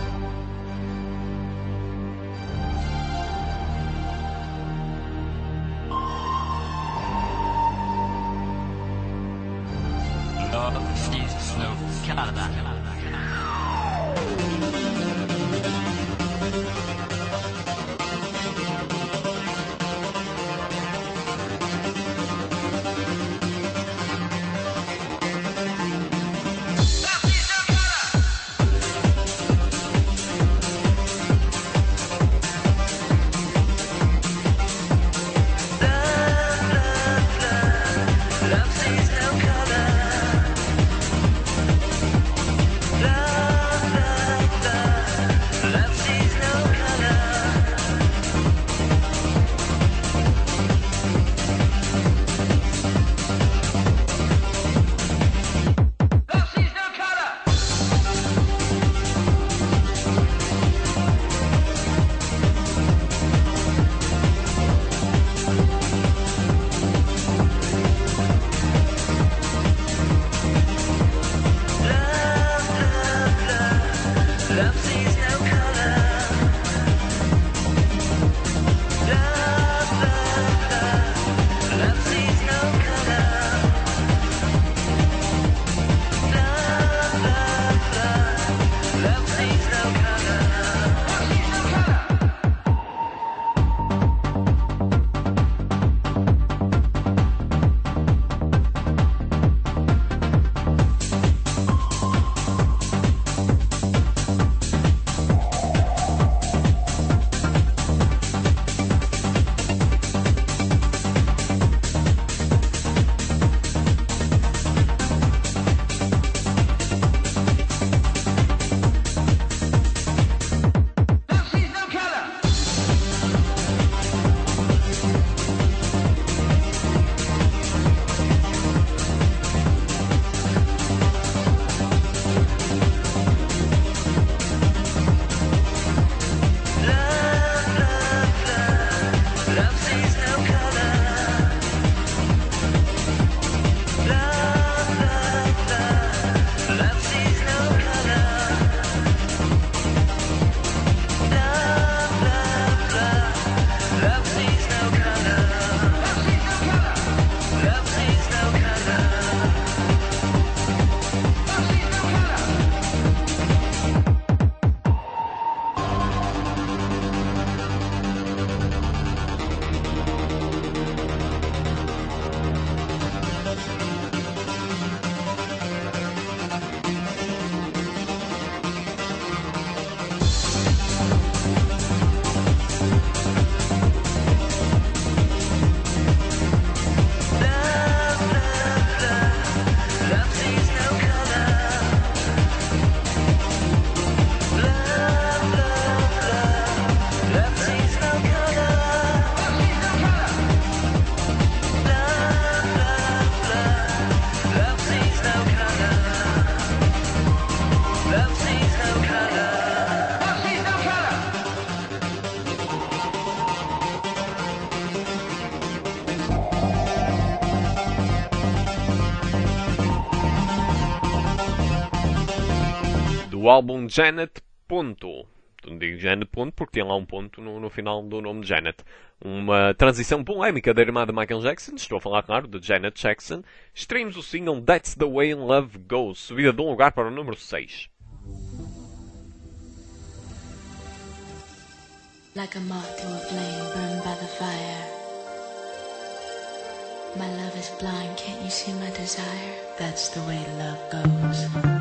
Love sees no color. Do álbum Janet Ponto. Não digo Janet Ponto porque tem lá um ponto no final do nome de Janet. Uma transição polémica da irmã de Michael Jackson, estou a falar, claro, de Janet Jackson. Extraímos o single That's the Way Love Goes, subida de um lugar para o número 6. Like a moth to a flame burned by the fire. My love is blind, can't you see my desire? That's the way love goes.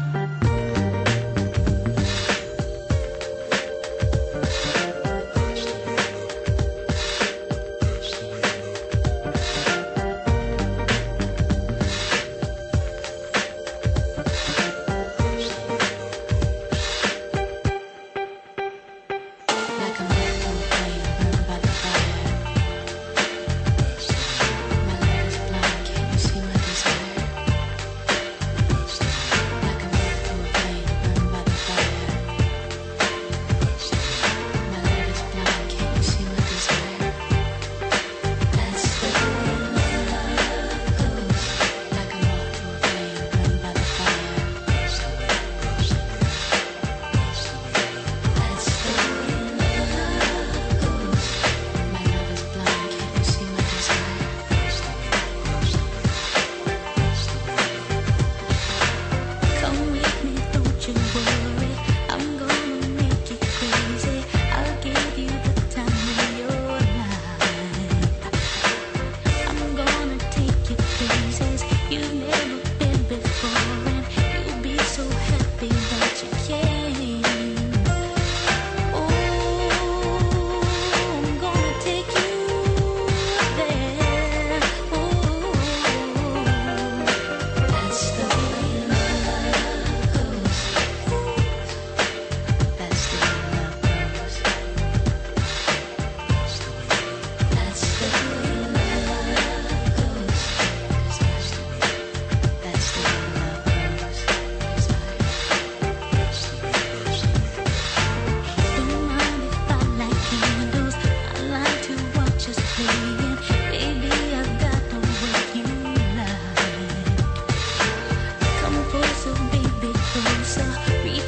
Like a moth to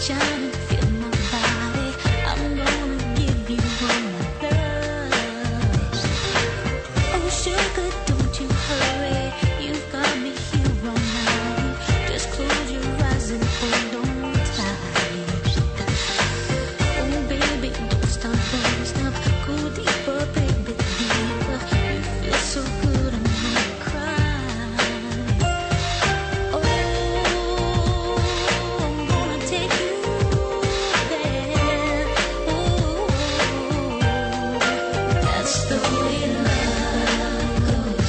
reach out and feel my body. I'm gonna give you all my love. Oh, sugar, don't you hurry. You've got me here all night. Just close your eyes and hold on tight. Oh, baby, don't stop, don't stop. Go deeper, baby, deeper. You feel so good, I'm gonna cry. Oh, I'm gonna take you there. Oh, that's the way love goes.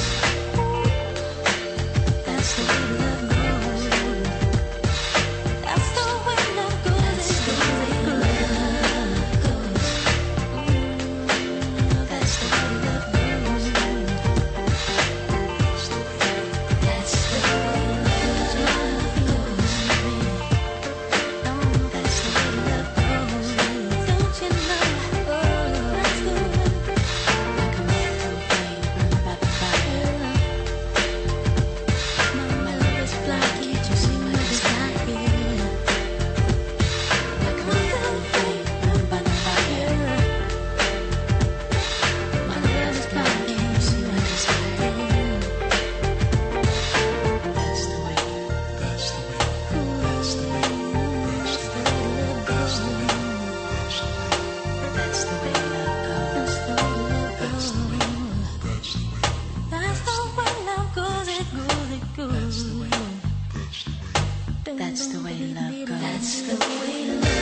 That's the way love goes. That's the way love goes. That's the way love goes. That's the way love goes. That's the way love goes. That's the way love goes. Don't you know? That's the way. Like a microwave, by the fire. My love is blind, can't you see my desire? Like a microwave, by the fire. My love is blind, can't you see my desire? That's the way. That's the way. That's the way. That's the way love goes. That's the way love goes. That's the way love goes. That's the way love goes. It goes. It goes. That's the way love goes. That's the way love goes.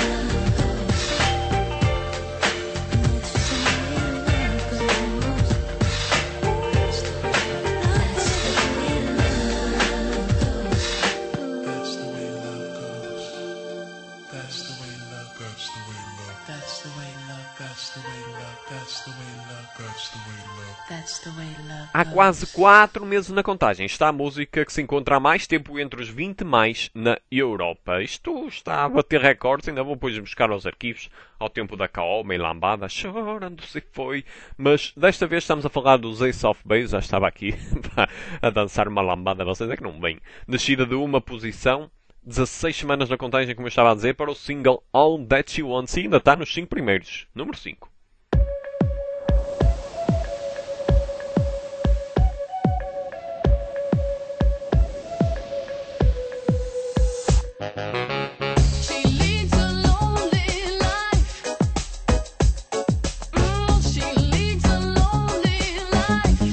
Há quase 4 meses na contagem está a música que se encontra há mais tempo entre os 20 mais na Europa. Isto está a bater recordes, ainda vou depois buscar aos arquivos ao tempo da Kaoma e Lambada, chorando se foi. Mas desta vez estamos a falar dos Ace of Base, já estava aqui a dançar uma lambada, vocês é que não vêm. Descida de uma posição, 16 semanas na contagem, como eu estava a dizer, para o single All That She Wants e ainda está nos 5 primeiros. Número 5. She leads a lonely life. She leads a lonely life.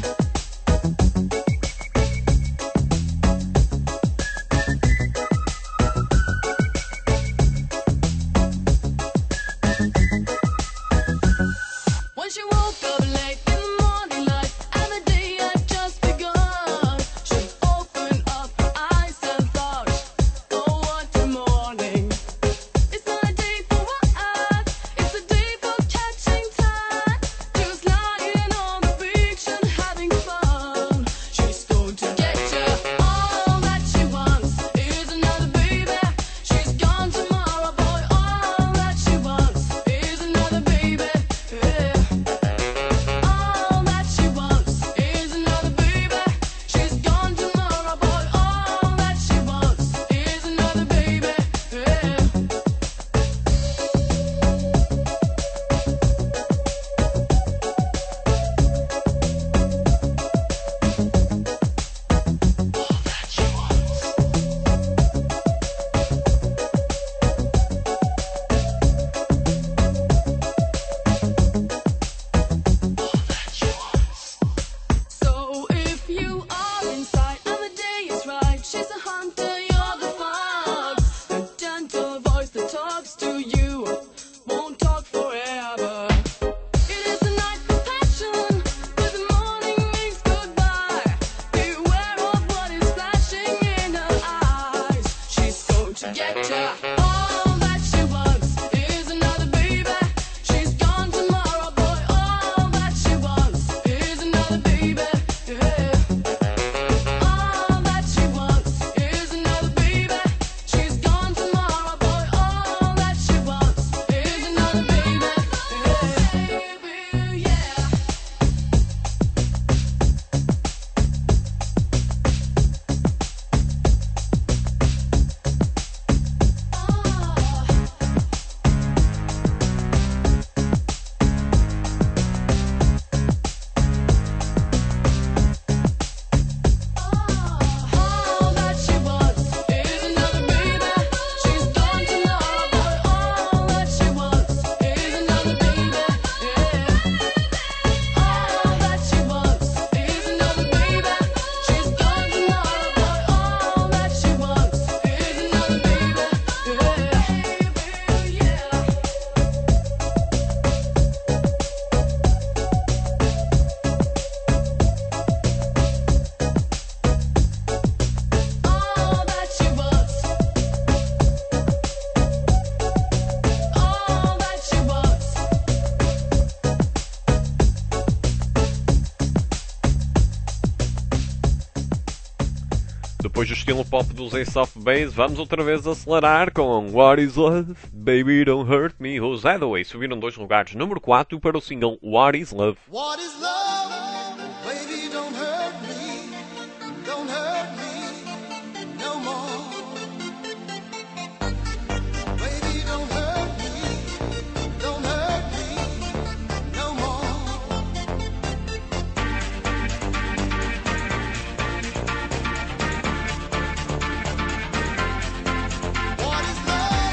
When she woke up late in the morning light, and the day had just begun, she opened up her eyes and thought, oh, what a morning. It's not a day for what? It's a day for catching time. She was lying on the beach and having fun. She's going to get you. All that she wants is another baby. She's gone tomorrow, boy. All that she wants is another baby. Yeah. All that she wants is another baby. She's gone tomorrow, boy. All that she wants is another baby. Yeah. So if you are inside and the day is right, she's a hunter, you're the fox. The gentle voice that talks to you won't talk forever. It is a night for passion, but the morning means goodbye. Beware of what is flashing in her eyes. She's going to get ya. All that she wants is another baby. She's gone tomorrow, boy. All that she wants is another baby. Yeah. All that she wants is another baby. She's gone tomorrow, boy. All that she wants is another baby. Yeah. depois do estilo pop dos Ace of Base, vamos outra vez acelerar com What is Love? Baby Don't Hurt Me. Os Hathaway subiram 2 lugares, número 4 para o single What is Love. What is love? Baby, don't hurt me. Don't hurt me no more. Baby, don't hurt me. Don't hurt me no more. What is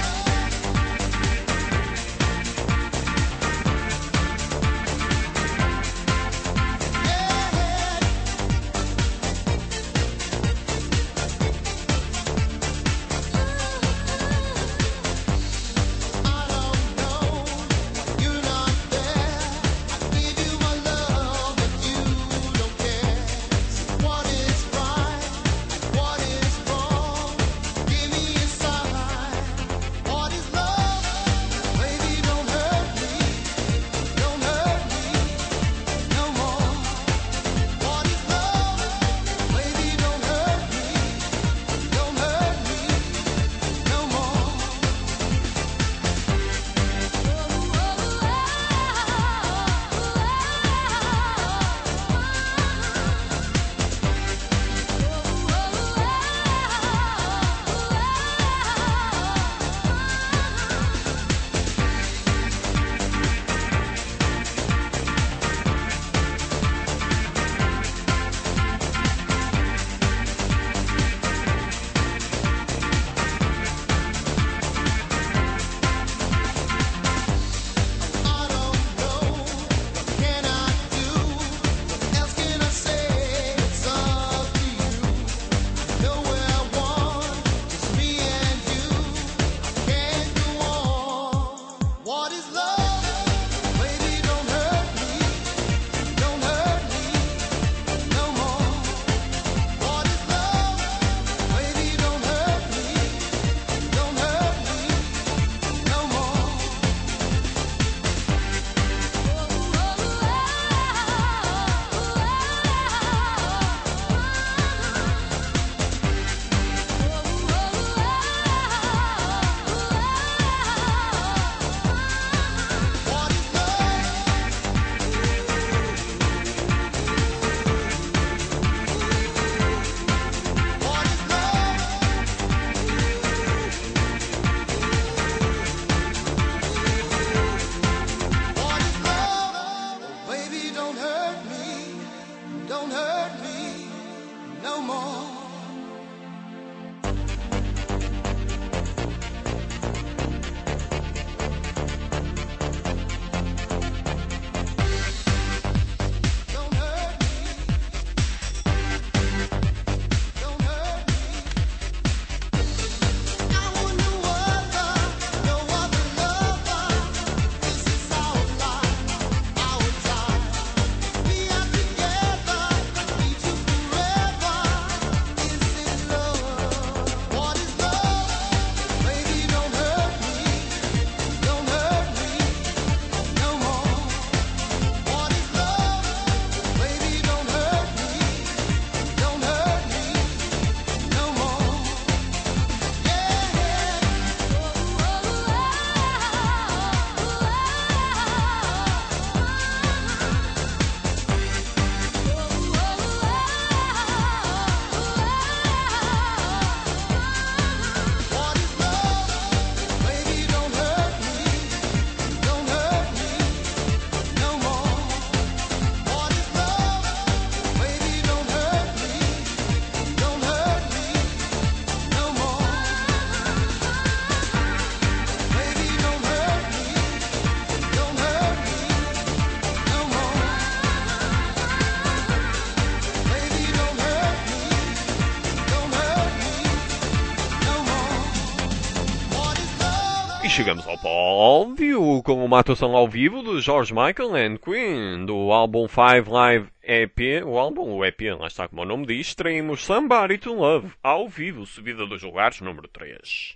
chegamos ao pódio com uma atuação ao vivo de George Michael and Queen do álbum 5 Live EP. O EP, lá está como o nome diz, extraímos Somebody to Love ao vivo, subida dos lugares, número 3.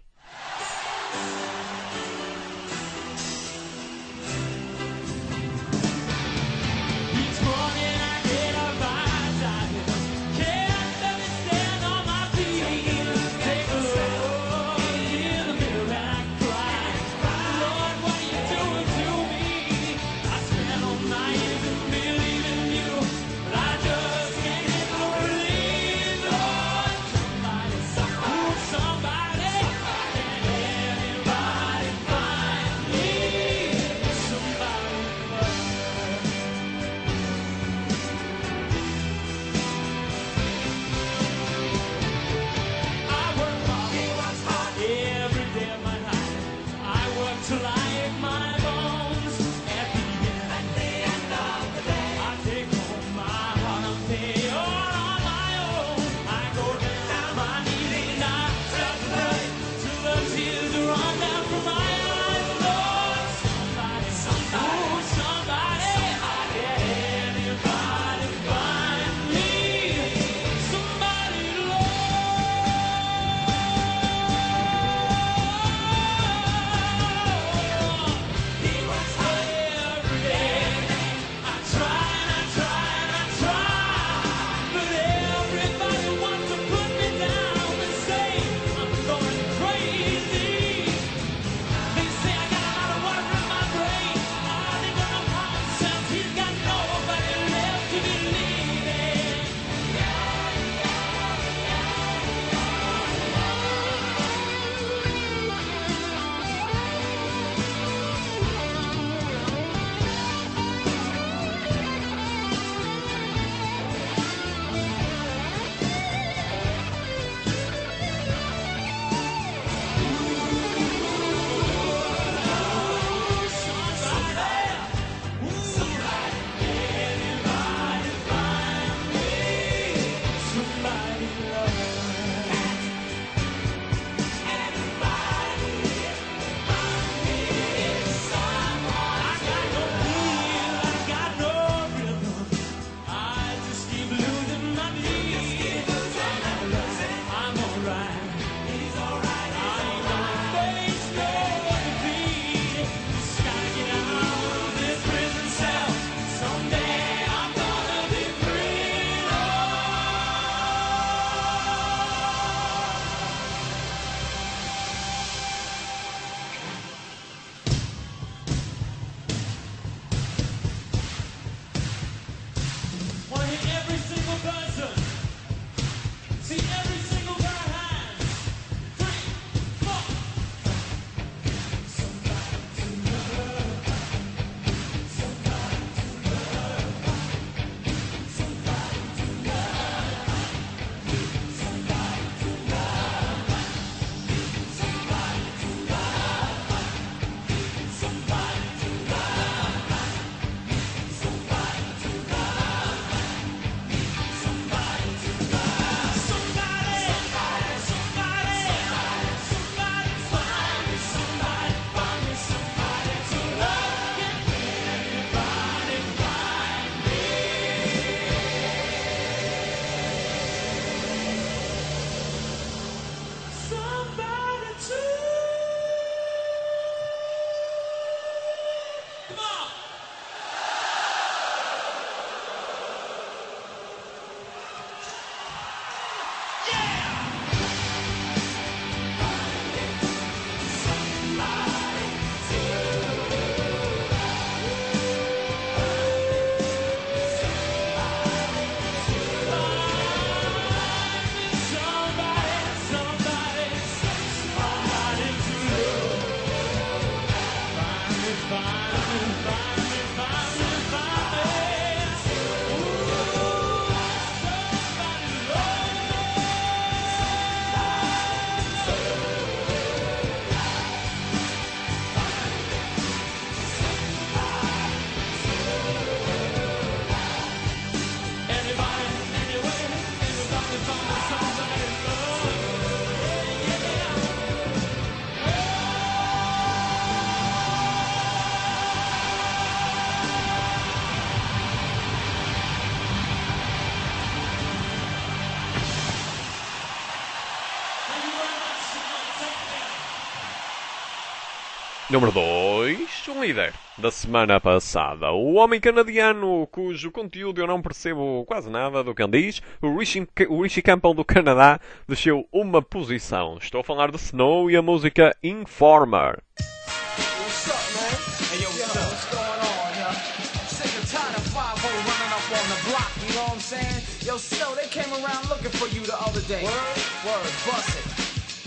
Número 2, um líder da semana passada. O homem canadiano, cujo conteúdo eu não percebo quase nada do que ele diz, o Richie Campbell do Canadá, desceu uma posição. Estou a falar de Snow e a música Informer. What's up, man? Hey, yo, what's going on, yo? Sick and tired of 5-0 running up on the block, you know what I'm saying? Yo, Snow, they came around looking for you the other day. Word, bust it.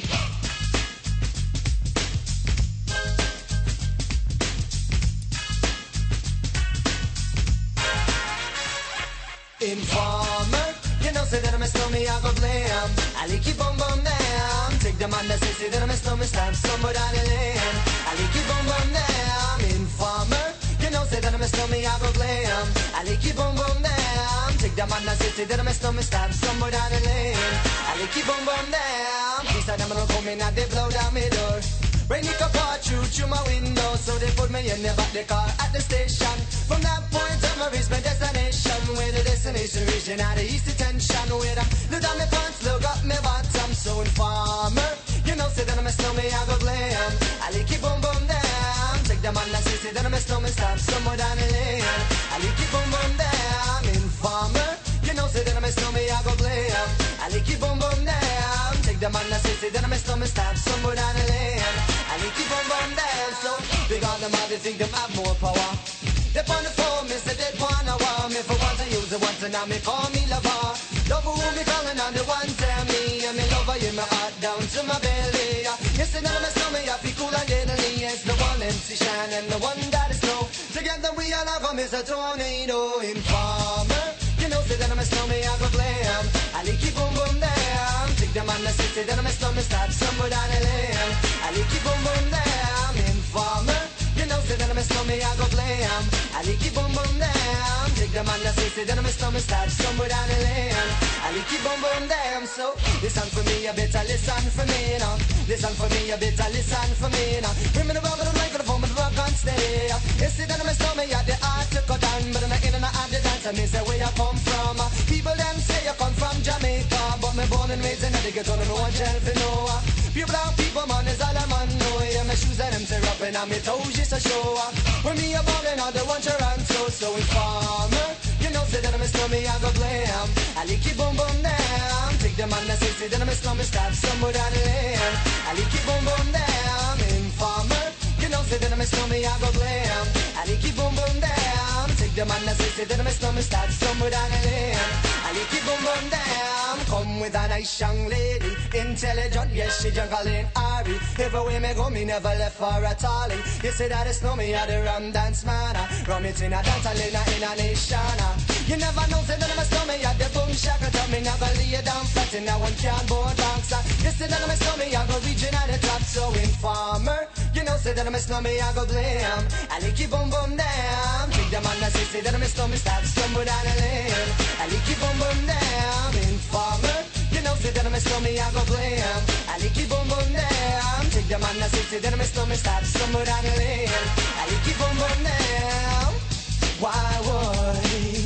Informer, you know, say that I'm a snowman, I go blame. I like you boom boom down. Take the man that say that I'm a snowman, stamp somewhere down the lane. I like you boom boom down. Informer, you know, say that I'm a snowman, I go blame. I like you boom boom down. Take the man that say that I'm a snowman, stamp somewhere down the lane. I like you boom boom down. These are them gonna come in and they blow down my door. Rain it can pour through my window, so they put me in the back the car at the station. From that point on, I reached my destination. Where the destination region out of east detention. Where I look down my pants, look up my bottom. So informer, you know, say that I'm a snowman, I go blame. I like it boom boom down. Take the man that say that I'm a snowman, stop somewhere down the lane. I like it boom boom down. Informer, you know, say that I'm a snowman, I go blame. I like it boom boom down. Take the man that say that I'm a snowman, stop somewhere down the lane. I like it boom boom down. So big on them, they think them have more power. They on the phone, me say they wanna wow me. For once I use it once and now me call me lover. Lover who me calling on the one tell me. And me lover in my heart down to my belly. Yes, and I'm a snowman, I feel cool and deadly. Yes, the one MC Shine and the one that is snow. Together we all have a a tornado. Informer, you know, say that I'm a snowman, I go blame. I like it boom boom down. Take the man that say that I'm a snowman, start somewhere down the lane. I like it boom boom down. Informer, you know, say that I'm a snowman, I go blame. I like it boom boom down. Take the man that say that I'm a snowman, start somewhere down the lane. I like it boom boom down. So listen for me, you better listen for me now. Listen for me, you better listen for me now. Bring me the rubber, the microphone, but rock on steady. You see that I'm a snowman, yeah, the art to cut down, but I'm not in and out of the dance. And me say where you come from. People them say you come from Jamaica, but me born and raised in the ghetto, no one tell for no. Pure brown people, man, is all I'm on. No, yeah, my shoes and them tear up and on me toes just a show. When me a ballin' on the one Toronto, so informer, you know, say that I'm a snowman, I go blame. I like it boom boom down. Take the man that say that I'm a snowman, start somewhere down the lane. I like it boom boom down. Informer, you know, say that I'm a snowman, I go blame. I like it boom boom down. Take the man that say that I'm a snowman, start somewhere down the lane. I like it boom boom down. Come with a nice young lady, intelligent, yes, she jungle in Ari. Everywhere me go, me never left for a tally. You say that it's no me, I the rum dance man. Rum it in a dance, I in a nation. You never know, say that I'm a snowman, I the boom shaka. Tell me never lay it down flat in a one can board box. You say that I'm a snowman, I go region at the top. So informer, you know, say that I'm a snowman, I go blame. I like it boom boom down. Take the man that say that I'm a snowman, start stumble down the lane. I like it boom boom down. Informer, you know, say that I'm a snowman, I go blame. I like it boom boom down. Take the man that say that I'm a snowman, start stumble down the lane. I like it boom boom down. Why would?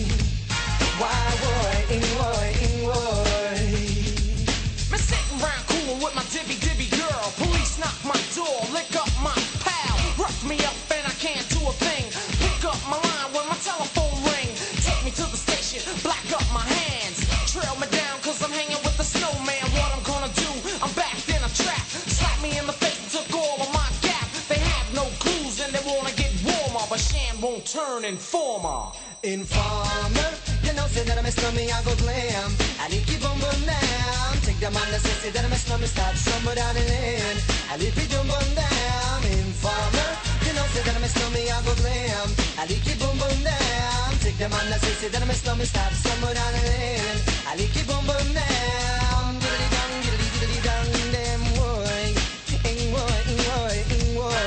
Me sitting round coolin' with my dibby girl. Police knock my door, lick up my pal, rough me up and I can't do a thing. Pick up my line when my telephone ring. Take me to the station, black up my hands, trail me down 'cause I'm hanging with the snowman. What I'm gonna do? I'm backed in a trap. Slap me in the face and took all of my gap. They have no clues and they wanna get warmer, but Shan won't turn informer. Informer, you know, say that I'm a snowman, I go blame. I need keep on boom down. Take the man that say that I'm a snowman, start somewhere down the lane. I need keep on boom down. Informer, you know, say that I'm a snowman, I go blame. I need keep on boom down. Take the man that say that I'm a snowman, start somewhere down the lane. I need keep on boom down. Diddly dong, diddly dong, them boy, boy.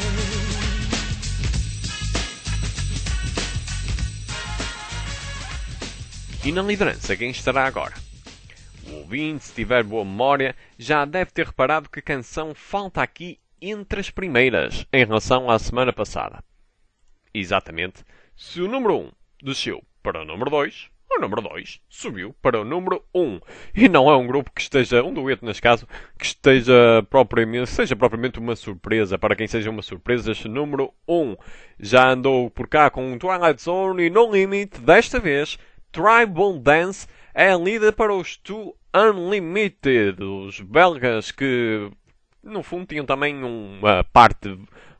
E na liderança, quem estará agora? O ouvinte, se tiver boa memória, já deve ter reparado que a canção falta aqui entre as primeiras em relação à semana passada. Exatamente, se o número 1 desceu para o número 2, O número 2 subiu para o número 1. E não é um grupo que esteja, um dueto neste caso, que seja propriamente uma surpresa. Para quem seja uma surpresa, este número 1 já andou por cá com Twilight Zone e No Limit. Desta vez, Tribal Dance é a líder para os Two Unlimited. Os belgas que, no fundo, tinham também uma parte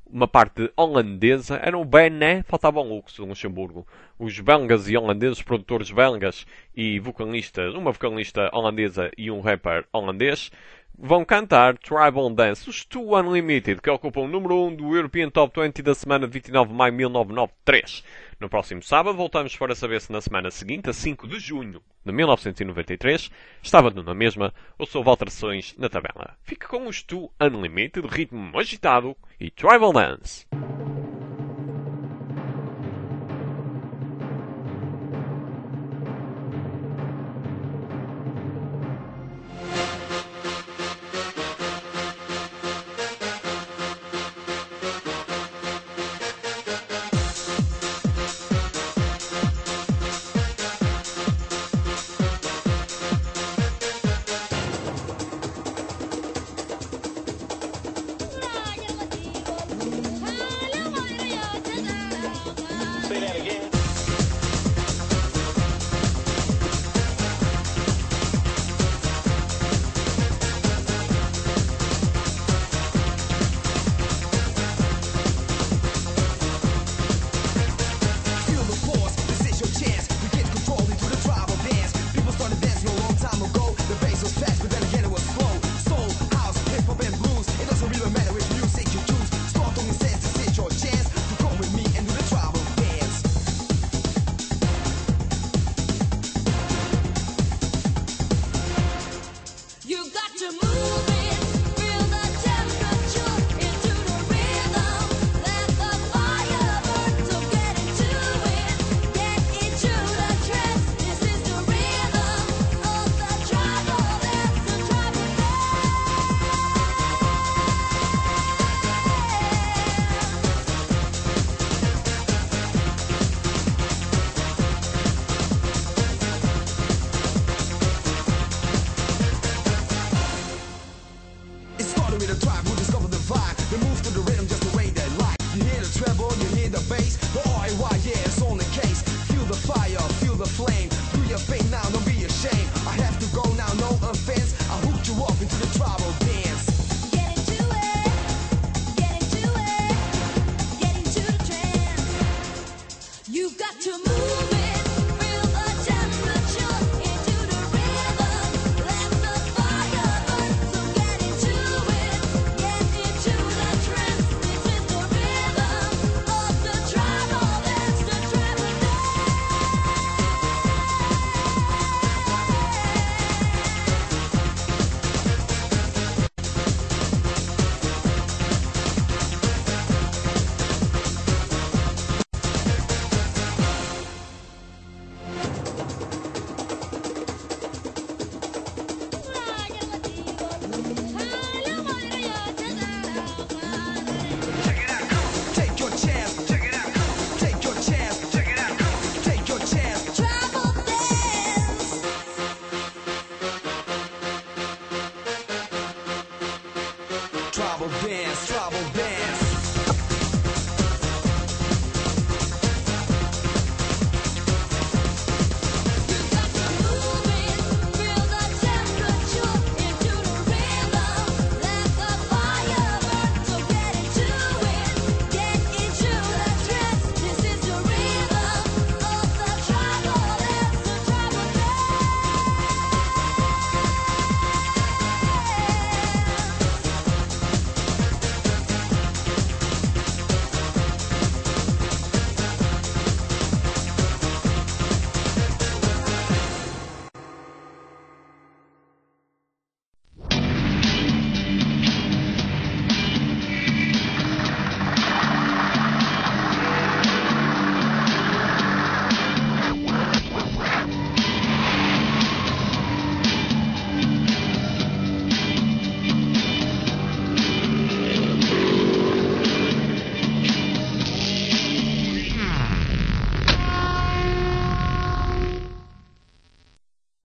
holandesa. Era o Bené, faltava o Lux, do Luxemburgo. Os belgas e holandeses, produtores belgas e vocalistas, uma vocalista holandesa e um rapper holandês, vão cantar Tribal Dance. Os Two Unlimited, que ocupam o número 1 do European Top 20 da semana de 29 de maio de 1993. No próximo sábado voltamos para saber se na semana seguinte, a 5 de junho de 1993, estava na mesma ou se houve alterações na tabela. Fique com os Two Unlimited, ritmo agitado e Tribal Dance. Tribal dance.